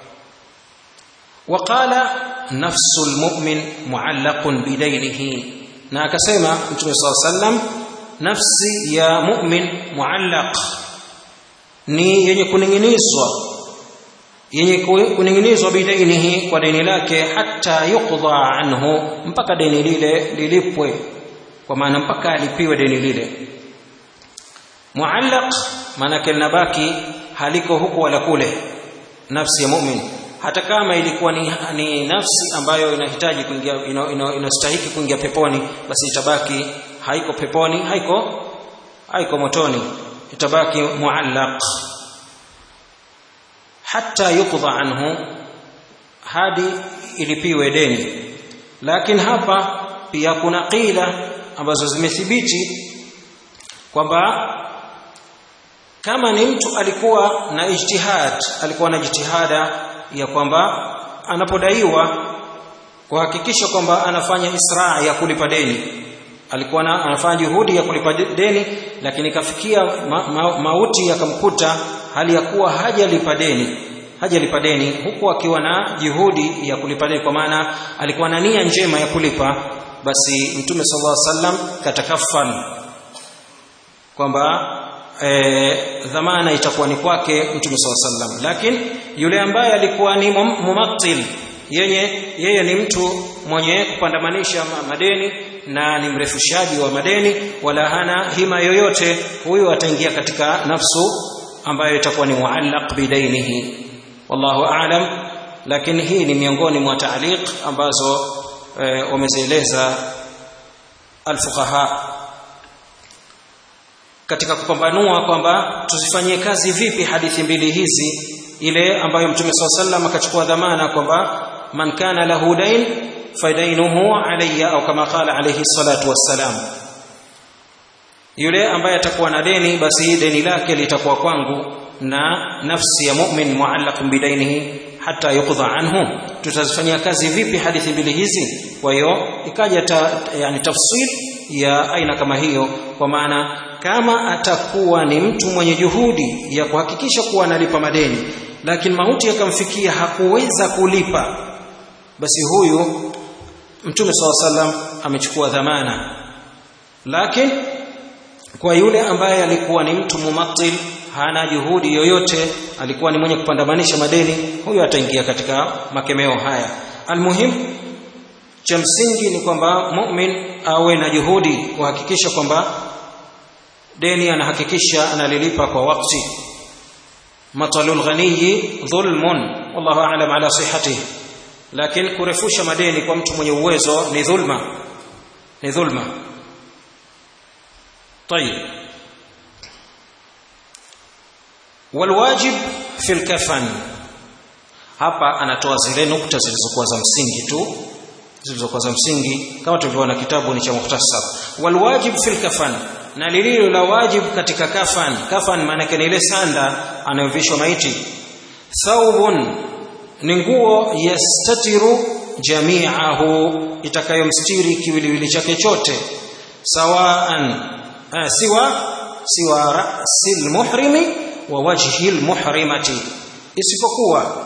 Waqala nafsul mu'min mu'allaqun bidaynihi, na akasema Mtume sallallahu alayhi wasallam, nafsi ya mu'min mu'allaq, ni yenye kuning'inizwa, yenye kuning'inizwa bidainihi, kwa deni lake, hatta yuqda anhu, mpaka deni lile lilipwe, kwa maana mpaka alipiwe deni lile. Muallaq maana yake linabaki, haliko huku wala kule. Nafsi ya mu'min hata kama ilikuwa ni, ni nafsi ambayo inahitaji kuingia, inastahili kuingia peponi, basi itabaki haiko peponi, haiko haiko motoni, itabaki muallaq hatta yuqda anhu, hadi ilipiwe deni. Lakini hapa pia kuna qila ambazo zimethibiti kwamba kama ni mtu alikuwa na ijtihad, alikuwa na jitihada ya kwamba anapodaiwa kuhakikisha kwamba anafanya israa ya kulipa deni, alikuwa na, anafanya juhudi ya kulipa deni, lakini kafikia ma, ma, mauti yakamkuta hali ya kuwa hajalipa deni, hajalipa deni huku akiwa na juhudi ya kulipa deni, kwa maana alikuwa na nia njema ya kulipa, basi Mtume sallallahu alaihi wasallam katakafal kwamba E, dhamana itakuwa ni kwake Mtume sallallahu alaihi wasallam. Lakini yule ambaye alikuwa ni mumattil, yeye yeye ni mtu mwenye kupandamanisha madeni na ni mrefushaji wa madeni, wala hana hima yoyote, huyo ataingia katika nafsu ambayo itakuwa ni muallaq bidainihi, wallahu a'lam. Lakini hii ni miongoni mwa ta'liq ambazo e, wamezieleza alfuqaha katika kupambanua kwamba tuzifanyie kazi vipi hadithi mbili hizi, ile ambayo Mtume sallallahu alaihi wasallam akachukua dhamana kwamba man kana lahu dain fadainuhu alayya, au kama qala alayhi salatu wassalam, yule ambaye atakuwa na deni basi deni lake litakuwa kwangu, na nafsi ya mu'min muallaqun bidainihi hatta yuqda anhu. Tutazifanyia kazi vipi hadithi mbili hizi? Kwa hiyo ikaja ta, yani tafsil ya aina kama hiyo, kwa maana kama atakuwa ni mtu mwenye juhudi ya kuhakikisha kuwa analipa madeni, lakini mauti yakamfikia hakuweza kulipa, basi huyu Mtume sallallahu alaihi wasallam amechukua dhamana. Lakini kwa yule ambaye alikuwa ni mtu mumattil, hana juhudi yoyote, alikuwa ni mwenye kupandamanisha madeni, huyo ataingia katika makemeo haya. Almuhim, cha msingi ni kwamba mu'min awe na juhudi kuhakikisha kwamba deni anahakikisha analilipa kwa wakati. Matalul ghaniyi dhulmun, wallahu a'lam ala sihhatihi, lakini kurefusha madeni kwa mtu mwenye uwezo ni dhulma, ni dhulma. Tayeb, walwajib fil kafan, hapa anatoa zile nukta zilizokuwa za msingi tu, zilizokuwa za msingi kama tulivyoona kitabu ni cha mukhtasar. Walwajib fil kafan, na lililo la wajib katika kafan. Kafan maana yake ni ile sanda anayovishwa maiti. Thawbun, ni nguo, yastatiru jami'ahu, itakayomstiri kiwiliwili chake chote. Sawaan, ah, siwa siwa ra'sil muhrimi wa wajhi almuhrimati, isipokuwa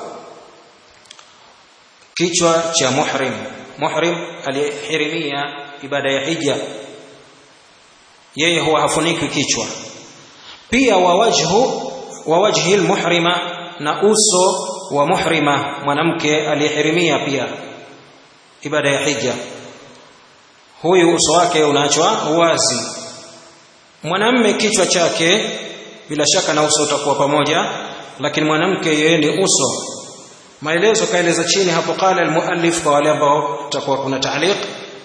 kichwa cha muhrim. Muhrim alihirimia ibada ya hija, yeye huwa hafuniki kichwa. Pia wa wajhu wa wajhi almuhrima, na uso wa muhrima, mwanamke aliyehirimia pia ibada ya hija, huyu uso wake unaachwa wazi. Mwanamume kichwa chake bila shaka na uso utakuwa pamoja, lakini mwanamke yeye ni uso. Maelezo kaeleza chini hapo, qala almuallif, kwa wale ambao tutakuwa kuna ta'liq: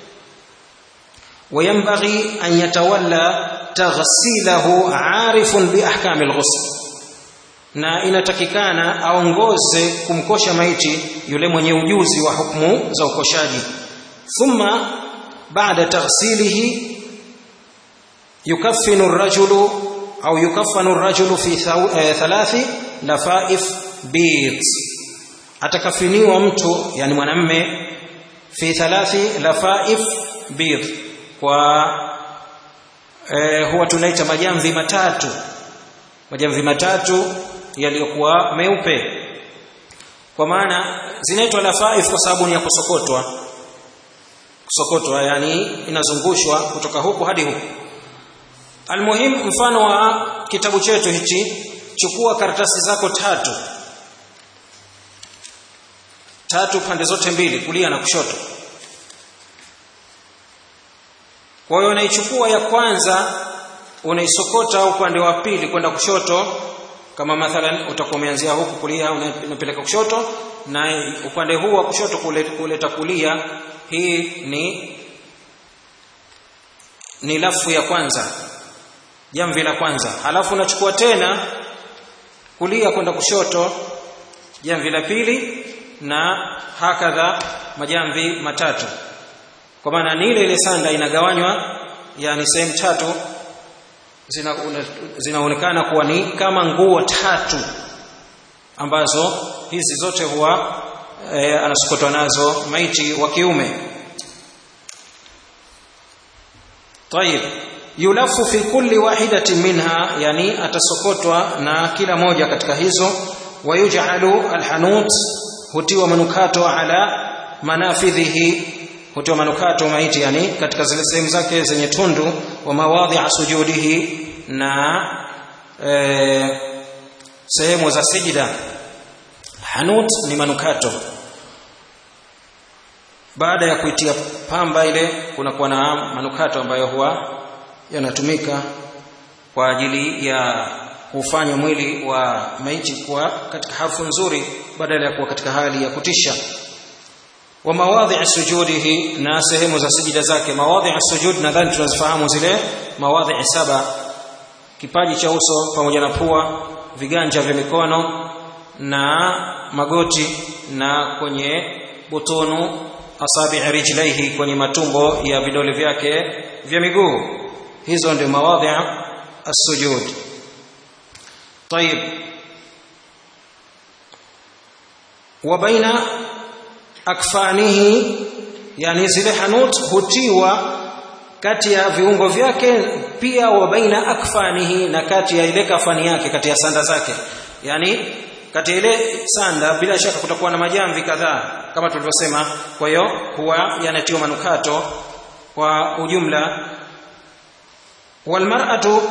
وينبغي أن يتولى تغسيله عارف بأحكام الغسل. na inatakikana aongoze kumkosha maiti yule mwenye ujuzi wa hukumu za ukoshaji. Thumma baada taghsilihi yukaffinu ar-rajulu au yukaffanu ar-rajulu fi thalathi lafaif bid, atakafiniwa mtu yani mwanamme fi thalathi lafaif bid, kwa eh, huwa tunaita majamvi matatu, majamvi matatu yaliyokuwa meupe. Kwa maana zinaitwa lafaif kwa sababu ni ya kusokotwa, kusokotwa yani inazungushwa kutoka huku hadi huku. Almuhim, mfano wa kitabu chetu hichi, chukua karatasi zako tatu tatu pande zote mbili, kulia na kushoto. Kwa hiyo unaichukua ya kwanza, unaisokota upande wa pili kwenda kushoto. Kama mathalan utakuwa umeanzia huku kulia, unapeleka kushoto, na upande huu wa kushoto kuleta kulia. Hii ni ni lafu ya kwanza, jamvi la kwanza. Halafu unachukua tena kulia kwenda kushoto, jamvi la pili, na hakadha majamvi matatu. Kwa maana ni ile ile sanda inagawanywa, yani sehemu tatu zinaonekana zina kuwa ni kama nguo tatu, ambazo hizi zote huwa e, anasokotwa nazo maiti wa kiume. Tayib, yulafu fi kulli wahidatin minha, yani atasokotwa na kila moja katika hizo. Wayuj'alu alhanut, hutiwa manukato ala manafidhihi, hutiwa manukato maiti yani katika zile sehemu zake zenye tundu. Wa mawadhi'a sujudihi, na e, sehemu za sijida. Hanut ni manukato. Baada ya kuitia pamba ile, kuna kuwa na manukato ambayo huwa yanatumika kwa ajili ya kufanya mwili wa maiti kuwa katika harufu nzuri badala ya kuwa katika hali ya kutisha. Wa mawadhi'a sujudihi, na sehemu za sijida zake. Mawadhi'a sujud nadhani tunazifahamu zile mawadhi'a saba: kipaji cha uso pamoja na pua, viganja vya mikono na magoti, na kwenye butunu asabi' rijlaihi, kwenye matumbo ya vidole vyake vya miguu. Hizo ndio mawadhi'a as-sujud. Tayib, wa baina akfanihi, yani zile hanut hutiwa kati ya viungo vyake, pia wa baina akfanihi, na kati ya ile kafani yake, kati ya sanda zake. Yani kati ya ile sanda bila shaka kutakuwa na majamvi kadhaa kama tulivyosema. Kwa hiyo huwa yanatiwa manukato kwa ujumla. Walmar'atu,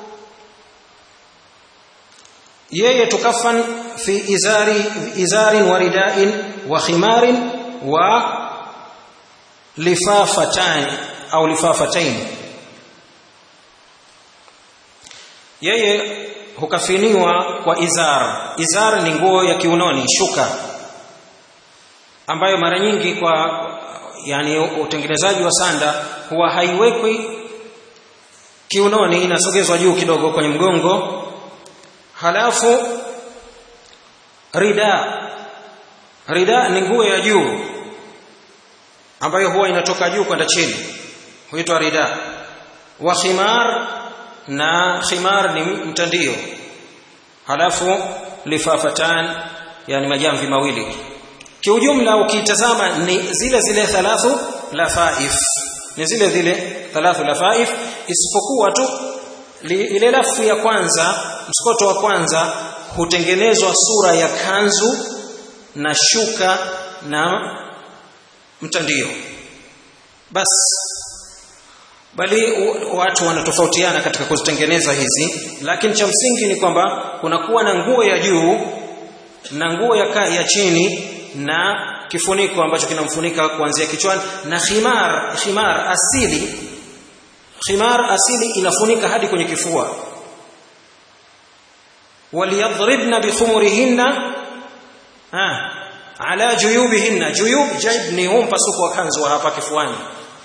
yeye tukafan fi izari izarin wa rida'in wa khimarin wa lifafatan au lifafatain. Yeye hukafiniwa kwa izar. Izar ni nguo ya kiunoni, shuka ambayo mara nyingi kwa yani utengenezaji wa sanda huwa haiwekwi kiunoni, inasogezwa juu kidogo kwenye mgongo. Halafu rida, rida ni nguo ya juu ambayo huwa inatoka juu kwenda chini, huitwa rida. Wa khimar, na khimar ni mtandio. Halafu lifafatan, yani majamvi mawili. Kiujumla ukitazama ni zile zile thalathu lafaif, ni zile zile thalathu lafaif, isipokuwa tu ile lafu ya kwanza, mskoto wa kwanza hutengenezwa sura ya kanzu na shuka na mtandio bas. Bali watu wanatofautiana katika kuzitengeneza hizi, lakini cha msingi ni kwamba kunakuwa na nguo ya juu na nguo ya, ya chini na kifuniko ambacho kinamfunika kuanzia kichwani, na khimar. Khimar asili, khimar asili inafunika hadi kwenye kifua. Waliyadribna bikhumurihinna ah ala juyubihinna. Juyub jaib ni huu mpasuko wa kanzu wa hapa kifuani,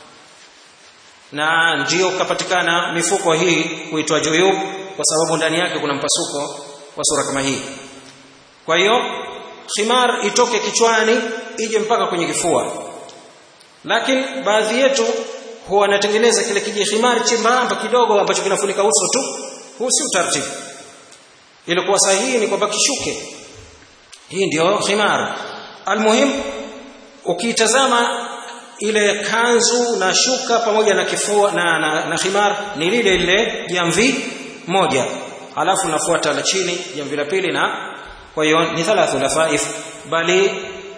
na ndio kapatikana mifuko hii kuitwa juyub kwa sababu ndani yake kuna mpasuko. kwa sura kama hii. Kwa hiyo khimar itoke kichwani ije mpaka kwenye kifua. Lakini baadhi yetu huwa anatengeneza kile kiji khimar chembamba kidogo ambacho kinafunika uso tu. Huu si utaratibu. Ilikuwa sahihi ni kwamba kishuke. Hii ndio khimar. Almuhim, ukitazama ile kanzu na shuka pamoja na kifua na, na, na khimar ni lile lile jamvi moja, alafu nafuata la chini jamvi la pili, na kwa hiyo ni thalathu lafaif. Bali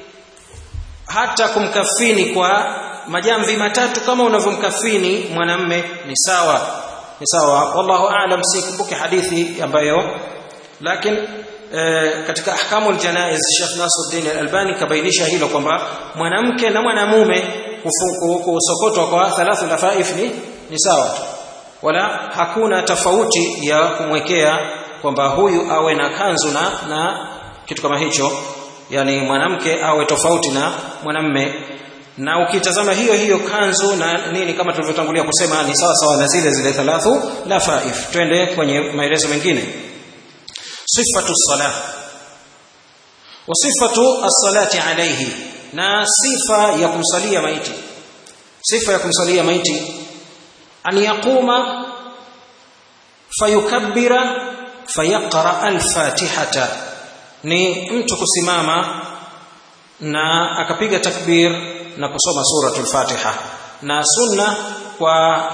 hata kumkafini kwa majamvi matatu kama unavyomkafini mwanamme ni sawa, ni sawa. Wallahu aalam, sikumbuki hadithi ambayo, lakini e, katika ahkamul janaiz Sheikh Nasruddin Al-Albani kabainisha hilo kwamba mwanamke na mwanamume kusokotwa kwa thalathu lafaif ni, ni sawa tu, wala hakuna tofauti ya kumwekea kwamba huyu awe na kanzu na, na kitu kama hicho, yani mwanamke awe tofauti na mwanamume. Na ukitazama hiyo hiyo kanzu na nini kama tulivyotangulia kusema ni sawa sawa na zile zile thalathu lafaif. Twende kwenye maelezo mengine. Sifatu salah wa sifatu as-salati alayhi, na sifa ya kumsalia maiti. Sifa ya kumsalia maiti an yaquma fayukabbira fayaqra al-fatihata, ni mtu kusimama na akapiga takbir na kusoma suratul Fatiha. Na sunna kwa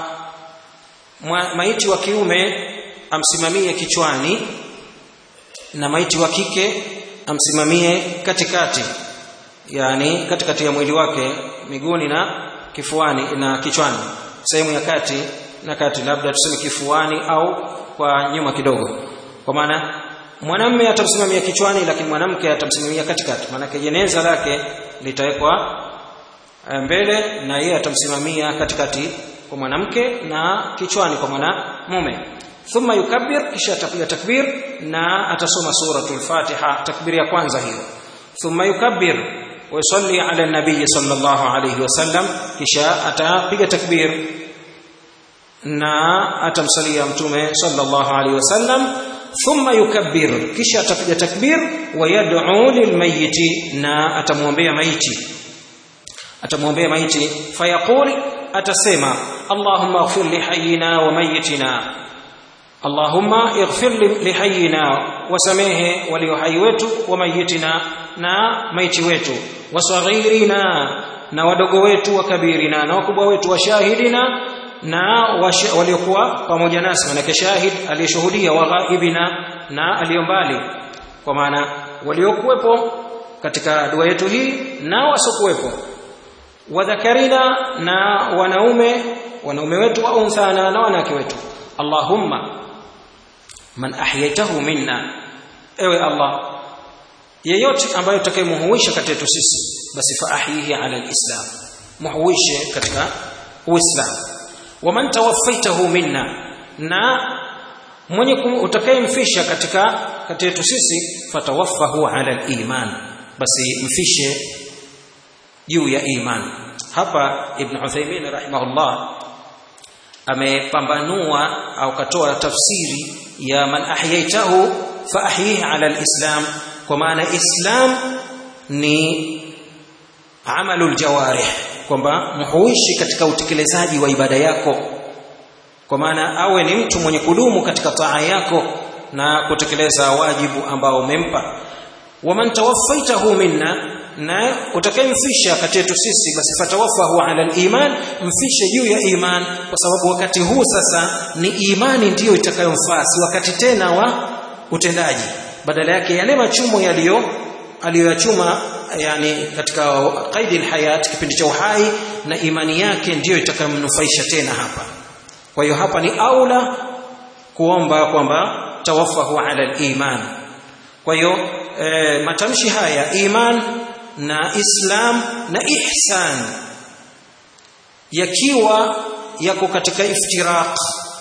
maiti wa kiume amsimamie kichwani na maiti wa kike amsimamie katikati, yani katikati ya mwili wake, miguuni na kifuani na kichwani, sehemu ya kati na kati, labda tuseme kifuani au kwa nyuma kidogo. Kwa maana mwanamume atamsimamia kichwani, lakini mwanamke atamsimamia katikati, maana jeneza lake litawekwa mbele na yeye atamsimamia katikati kwa mwanamke na kichwani kwa mwanamume. Thumma yukabbir, kisha atapiga takbir na atasoma suratul Fatiha, takbir ya kwanza hiyo. Thumma yukabbir wa yusalli ala nabii sallallahu alayhi wasallam, kisha atapiga takbir na atamsalia mtume sallallahu alayhi wasallam. Thumma yukabbir, kisha atapiga takbir wa yad'u lilmayyiti, na atamwombea maiti, atamwombea maiti. Fayaquli, atasema Allahumma ighfir li hayyina wa mayyitina, Allahumma ighfir li hayyina, wasamehe walio hai wetu, wa mayyitina, na maiti wetu, wa saghirina, na wadogo wetu, wa kabirina, na wakubwa wetu, wa shahidina, na waliokuwa pamoja nasi, manake shahid aliyeshuhudia, wa ghaibina, na aliyombali, kwa maana waliokuwepo katika dua yetu hii na wasokuwepo, wa dhakarina, na wanaume wanaume wetu, wa unthana, na wanawake wetu. Allahumma man ahyaytahu minna, ewe Allah, yeyote ambaye utakayemuhuisha kati yetu sisi, basi fa ahyihi ala alislam, muhuishe katika uislamu. Wa man tawaffaitahu minna, na mwenye utakayemfisha katika kati yetu sisi, fatawaffahu ala aliman, basi mfishe juu ya iman. Hapa Ibn Uthaymeen rahimahullah amepambanua au katoa tafsiri ya man ahyaitahu fa ahyihi ala alislam, kwa maana islam ni amalul jawarih, kwamba mhuishi katika utekelezaji wa ibada yako, kwa maana awe ni mtu mwenye kudumu katika taa yako na kutekeleza wajibu ambao umempa. Wa man tawaffaitahu minna, na utakayemfisha kati yetu sisi, basi fatawaffahu ala aliman, mfishe juu ya iman, kwa sababu wakati huu sasa ni imani ndiyo itakayomfaa, si wakati tena wa utendaji. Badala yake yale machumo yaliyo aliyoyachuma, yani katika qaidi alhayat, kipindi cha uhai, na imani yake ndiyo itakayomnufaisha tena hapa. Kwa hiyo hapa ni aula kuomba kwamba tawaffahu ala aliman. Kwa hiyo e, matamshi haya iman na islam na ihsan yakiwa yako katika iftiraq,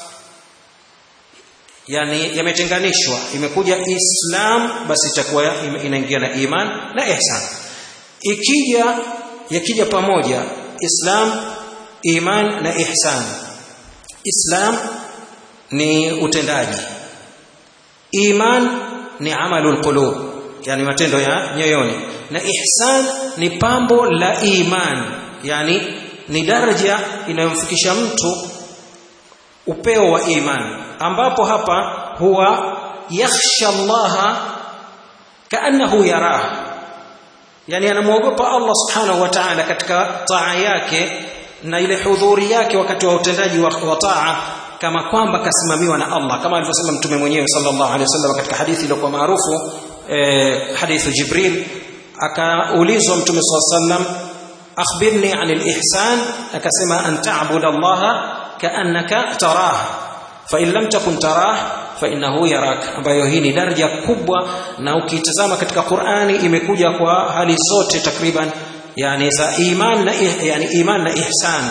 yani yametenganishwa, imekuja islam, basi itakuwa inaingia na iman na ihsan. Ikija yakija pamoja islam, iman na ihsan, islam ni utendaji, iman ni amalul qulub, yani matendo ya nyoyoni, na ihsan ni pambo la iman, yani ni daraja inayomfikisha mtu upeo wa imani, ambapo hapa huwa yakhsha Allah kaannahu yarah, yani anamuogopa Allah subhanahu wa ta'ala katika taa yake na ile hudhuri yake wakati wa utendaji wa taa, kama kwamba kasimamiwa na Allah, kama alivyosema mtume mwenyewe sallallahu alaihi wasallam katika hadithi iliyokuwa maarufu eh, hadithu Jibril. Akaulizwa mtume sallallahu alaihi wasallam, akhbirni anil ihsan, akasema an ta'budu Allah kaannaka tarah fa in lam takun tarah fa innahu yarak, ambayo hii ni daraja kubwa, na ukitazama katika Qur'ani imekuja kwa hali zote takriban, yani za iman na yani iman na ihsan.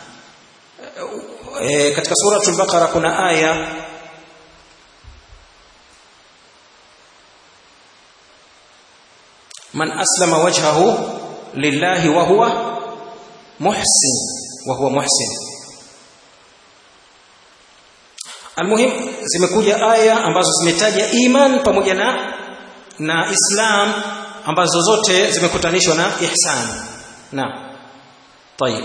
E, katika suratul Baqara kuna aya man aslama wajhahu lillahi wa huwa muhsin wa huwa muhsin. Almuhim, zimekuja aya ambazo zimetaja iman pamoja na na Islam, ambazo zote zimekutanishwa na ihsan. Naam. Tayeb.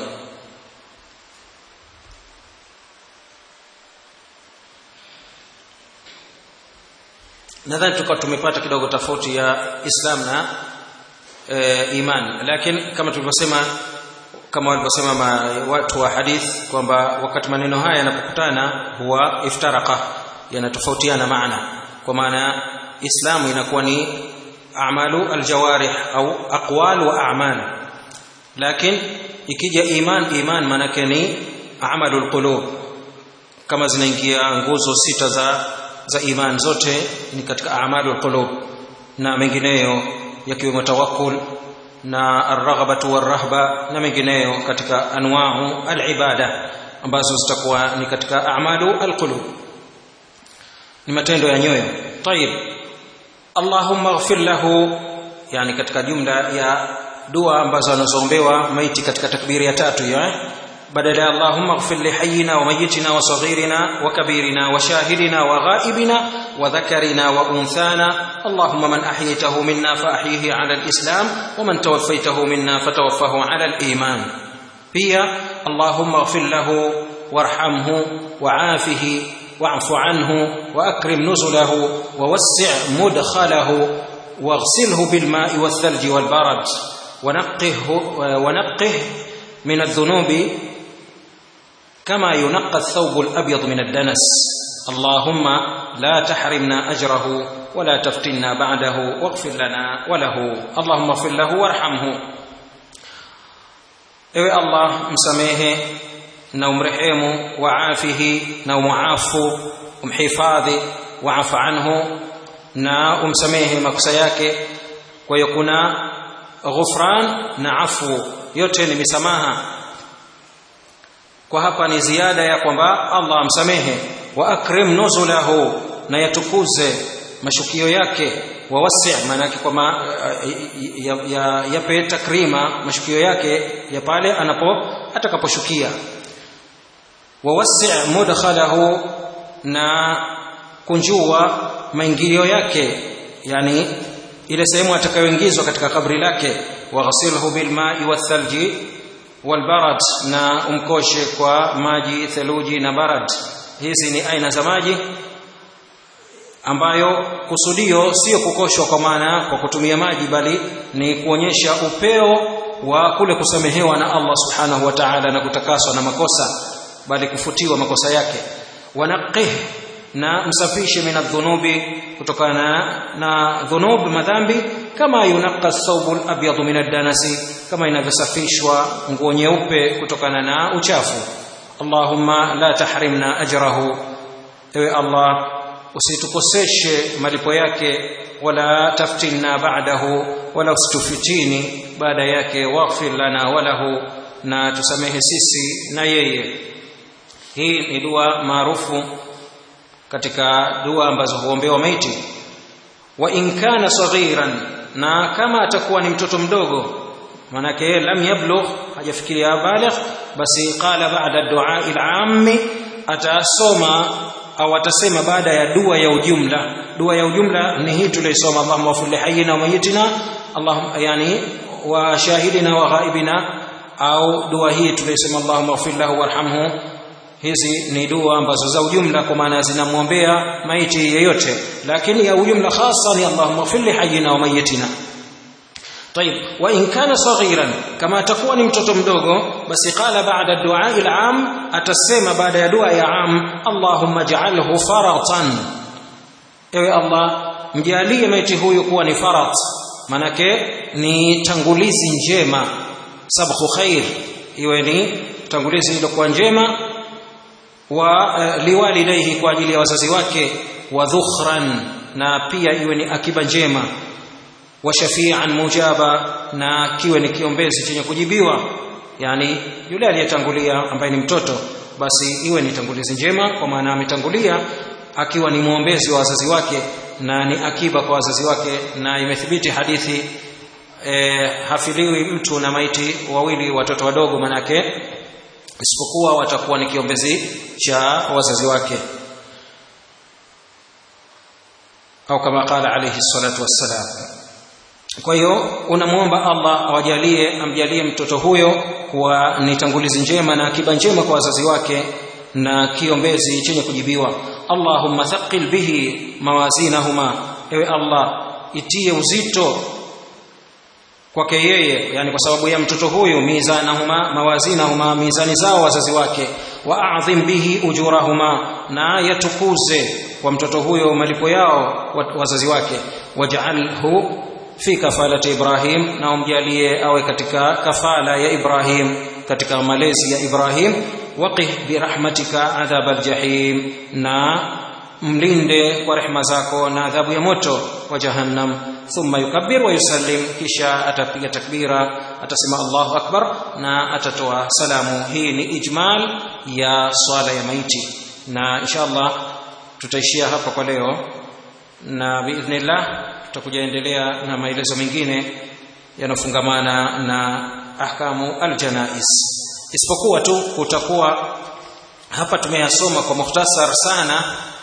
Nadhani tukawa tumepata kidogo tofauti ya Islam na e, iman, lakini kama tulivyosema, kama walivyosema watu wa hadith kwamba wakati maneno haya yanapokutana huwa iftaraka, yanatofautiana maana. Kwa maana Islamu inakuwa ni a'malu aljawarih au aqwal wa a'mal, lakini ikija iman, iman manake ni a'malul qulub, kama zinaingia nguzo sita za za iman, zote ni katika a'malul qulub, na mengineyo yakiwemo tawakkul na ar-raghabatu war-rahba na mengineyo katika anwa'u al-ibada ambazo zitakuwa ni katika a'malu al-qulub, ni matendo ya nyoyo. Tayeb, Allahumma ighfir lahu, yani katika jumla ya dua ambazo anazoombewa maiti katika takbiri ya tatu ya بدل اللهم اغفر لحينا وميتنا وصغيرنا وكبيرنا وشاهدنا وغائبنا وذكرنا وأنثانا، اللهم من أحييته منا فأحيه على الإسلام ومن توفيته منا فتوفه على الإيمان. هي اللهم اغفر له وارحمه وعافه واعف عنه وأكرم نزله ووسع مدخله واغسله بالماء والثلج والبرد ونقه, ونقه من الذنوب كما ينقى الثوب الأبيض من الدنس، اللهم لا تحرمنا أجره ولا تفتنا بعده واغفر لنا وله، اللهم اغفر له وارحمه. ewe Allah, msamehe na umrehemu, waafihi na umuafu, umhifadhi, waafa anhu na umsamehe makosa yake. Kwa hiyo kuna ghufran na afu, yote ni misamaha. Kwa hapa ni ziada ya kwamba Allah amsamehe, wa akrim nuzulahu, na yatukuze mashukio yake, wa wasi' maana yake kwamba yape ya, ya takrima mashukio yake ya pale anapo atakaposhukia, wa wasi' mudkhalahu, na kunjua maingilio yake, yani ile sehemu atakayoingizwa katika kabri lake, wa ghasilhu bil ma'i wathalji wal barad, na umkoshe kwa maji, theluji na barad. Hizi ni aina za maji ambayo kusudio sio kukoshwa kwa maana kwa kutumia maji, bali ni kuonyesha upeo wa kule kusamehewa na Allah subhanahu wa ta'ala na kutakaswa na makosa, bali kufutiwa makosa yake. Wanaqih, na msafishe min adh-dhunubi, kutokana na dhunub, madhambi, kama yunaqqa ath-thawb al-abyad min ad-danasi, kama inavyosafishwa nguo nyeupe kutokana na uchafu. Allahumma la tahrimna ajrahu, ewe Allah usitukoseshe malipo yake, wala taftinna ba'dahu, wala usitufitini baada yake, waghfir lana walahu, na tusamehe sisi na yeye. Hii ni dua maarufu katika dua ambazo huombewa maiti. Wa in kana saghiran, na kama atakuwa ni mtoto mdogo, manake lam yablugh, hajafikiria baligh, basi qala ba'da ad-du'a al-'ammi, atasoma au atasema baada ya dua ya ujumla. Dua ya ujumla ni hii tuliyosoma, Allahumma ighfir li hayyina wa mayyitina, Allahumma yani wa shahidina wa ghaibina, au dua hii tuliyosema Allahumma ighfir lahu warhamhu. Hizi ni dua ambazo za ujumla kwa maana zinamuombea maiti yeyote, lakini ya ujumla hasa ni Allahumma ighfir li hayyina wa mayyitina. طيب وإن كان صغيرا كما تكون mtoto mdogo, basi qala ba'da du'a al-'am, atasema baada ya dua ya 'am, Allahumma ij'alhu faratan, ewe Allah mjalie maiti huyu kuwa ni farat, manake ni tangulizi njema, sabqu khair, iwe ni tangulizi iliyokuwa njema, wa uh, liwalidayhi, kwa ajili ya wazazi wake, wa dhukhran, na pia iwe ni akiba njema, wa shafi'an mujaba, na kiwe ni kiombezi chenye kujibiwa. Yani yule aliyetangulia ambaye ni mtoto, basi iwe ni tangulizi njema, kwa maana ametangulia akiwa ni muombezi wa wazazi wake na ni akiba kwa wazazi wake. Na imethibiti hadithi e, hafiliwi mtu na maiti wawili watoto wadogo, manake isipokuwa watakuwa ni kiombezi cha wazazi wake, au kama qala alayhi salatu wassalam. Kwa hiyo unamuomba Allah awajalie, amjalie mtoto huyo kuwa ni tangulizi njema na akiba njema kwa wazazi wake na kiombezi chenye kujibiwa. Allahumma thaqil bihi mawazinahuma, ewe Allah itie uzito kwake yeye, yani kwa sababu ya mtoto huyu, mizanahuma mawazinahuma, mizani zao wazazi wake, wa a'dhim bihi ujurahuma, na yatukuze kwa mtoto huyo malipo yao wazazi wake, waj'alhu fi kafalati Ibrahim, na umjalie awe katika kafala ya Ibrahim, katika malezi ya Ibrahim. Waqih bi rahmatika adhab aljahim, na mlinde kwa rehema zako na adhabu ya moto wa jahannam. Thumma yukabbir wa yusallim, kisha atapiga takbira, atasema Allahu akbar na atatoa salamu. Hii ni ijmal ya swala ya maiti, na inshallah tutaishia hapa kwa leo, na biidhnillah tutakuja endelea na maelezo mengine yanofungamana na ahkamu aljanaiz, isipokuwa tu kutakuwa hapa tumeyasoma kwa mukhtasar sana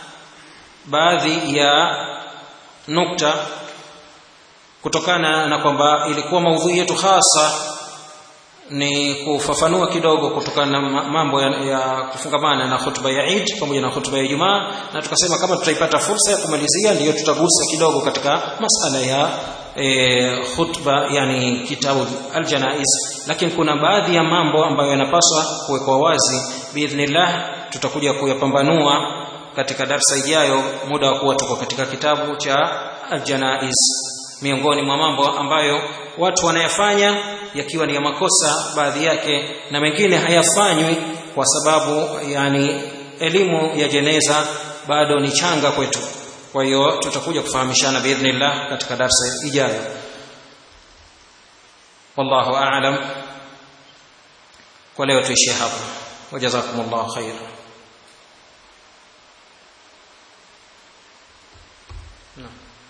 baadhi ya nukta, kutokana na kwamba ilikuwa maudhui yetu hasa ni kufafanua kidogo kutokana na mambo ya, ya kufungamana na khutba ya Eid pamoja na khutba ya Ijumaa, na tukasema kama tutaipata fursa ya kumalizia ndiyo tutagusa kidogo katika masala ya e, khutba, yani kitabu aljanaiz. Lakini kuna baadhi ya mambo ambayo yanapaswa kuwekwa wazi, biidhnillah tutakuja kuyapambanua katika darasa ijayo, muda wa kuwa tuko katika kitabu cha aljanaiz. Miongoni mwa mambo ambayo watu wanayafanya yakiwa ni ya makosa baadhi yake, na mengine hayafanywi kwa sababu yani elimu ya jeneza bado ni changa kwetu. Kwa hiyo tutakuja kufahamishana biidhnillah katika darasa ijayo. Wallahu a'lam. Kwa leo tuishie hapa. Wajazakumullahu khair. Naam.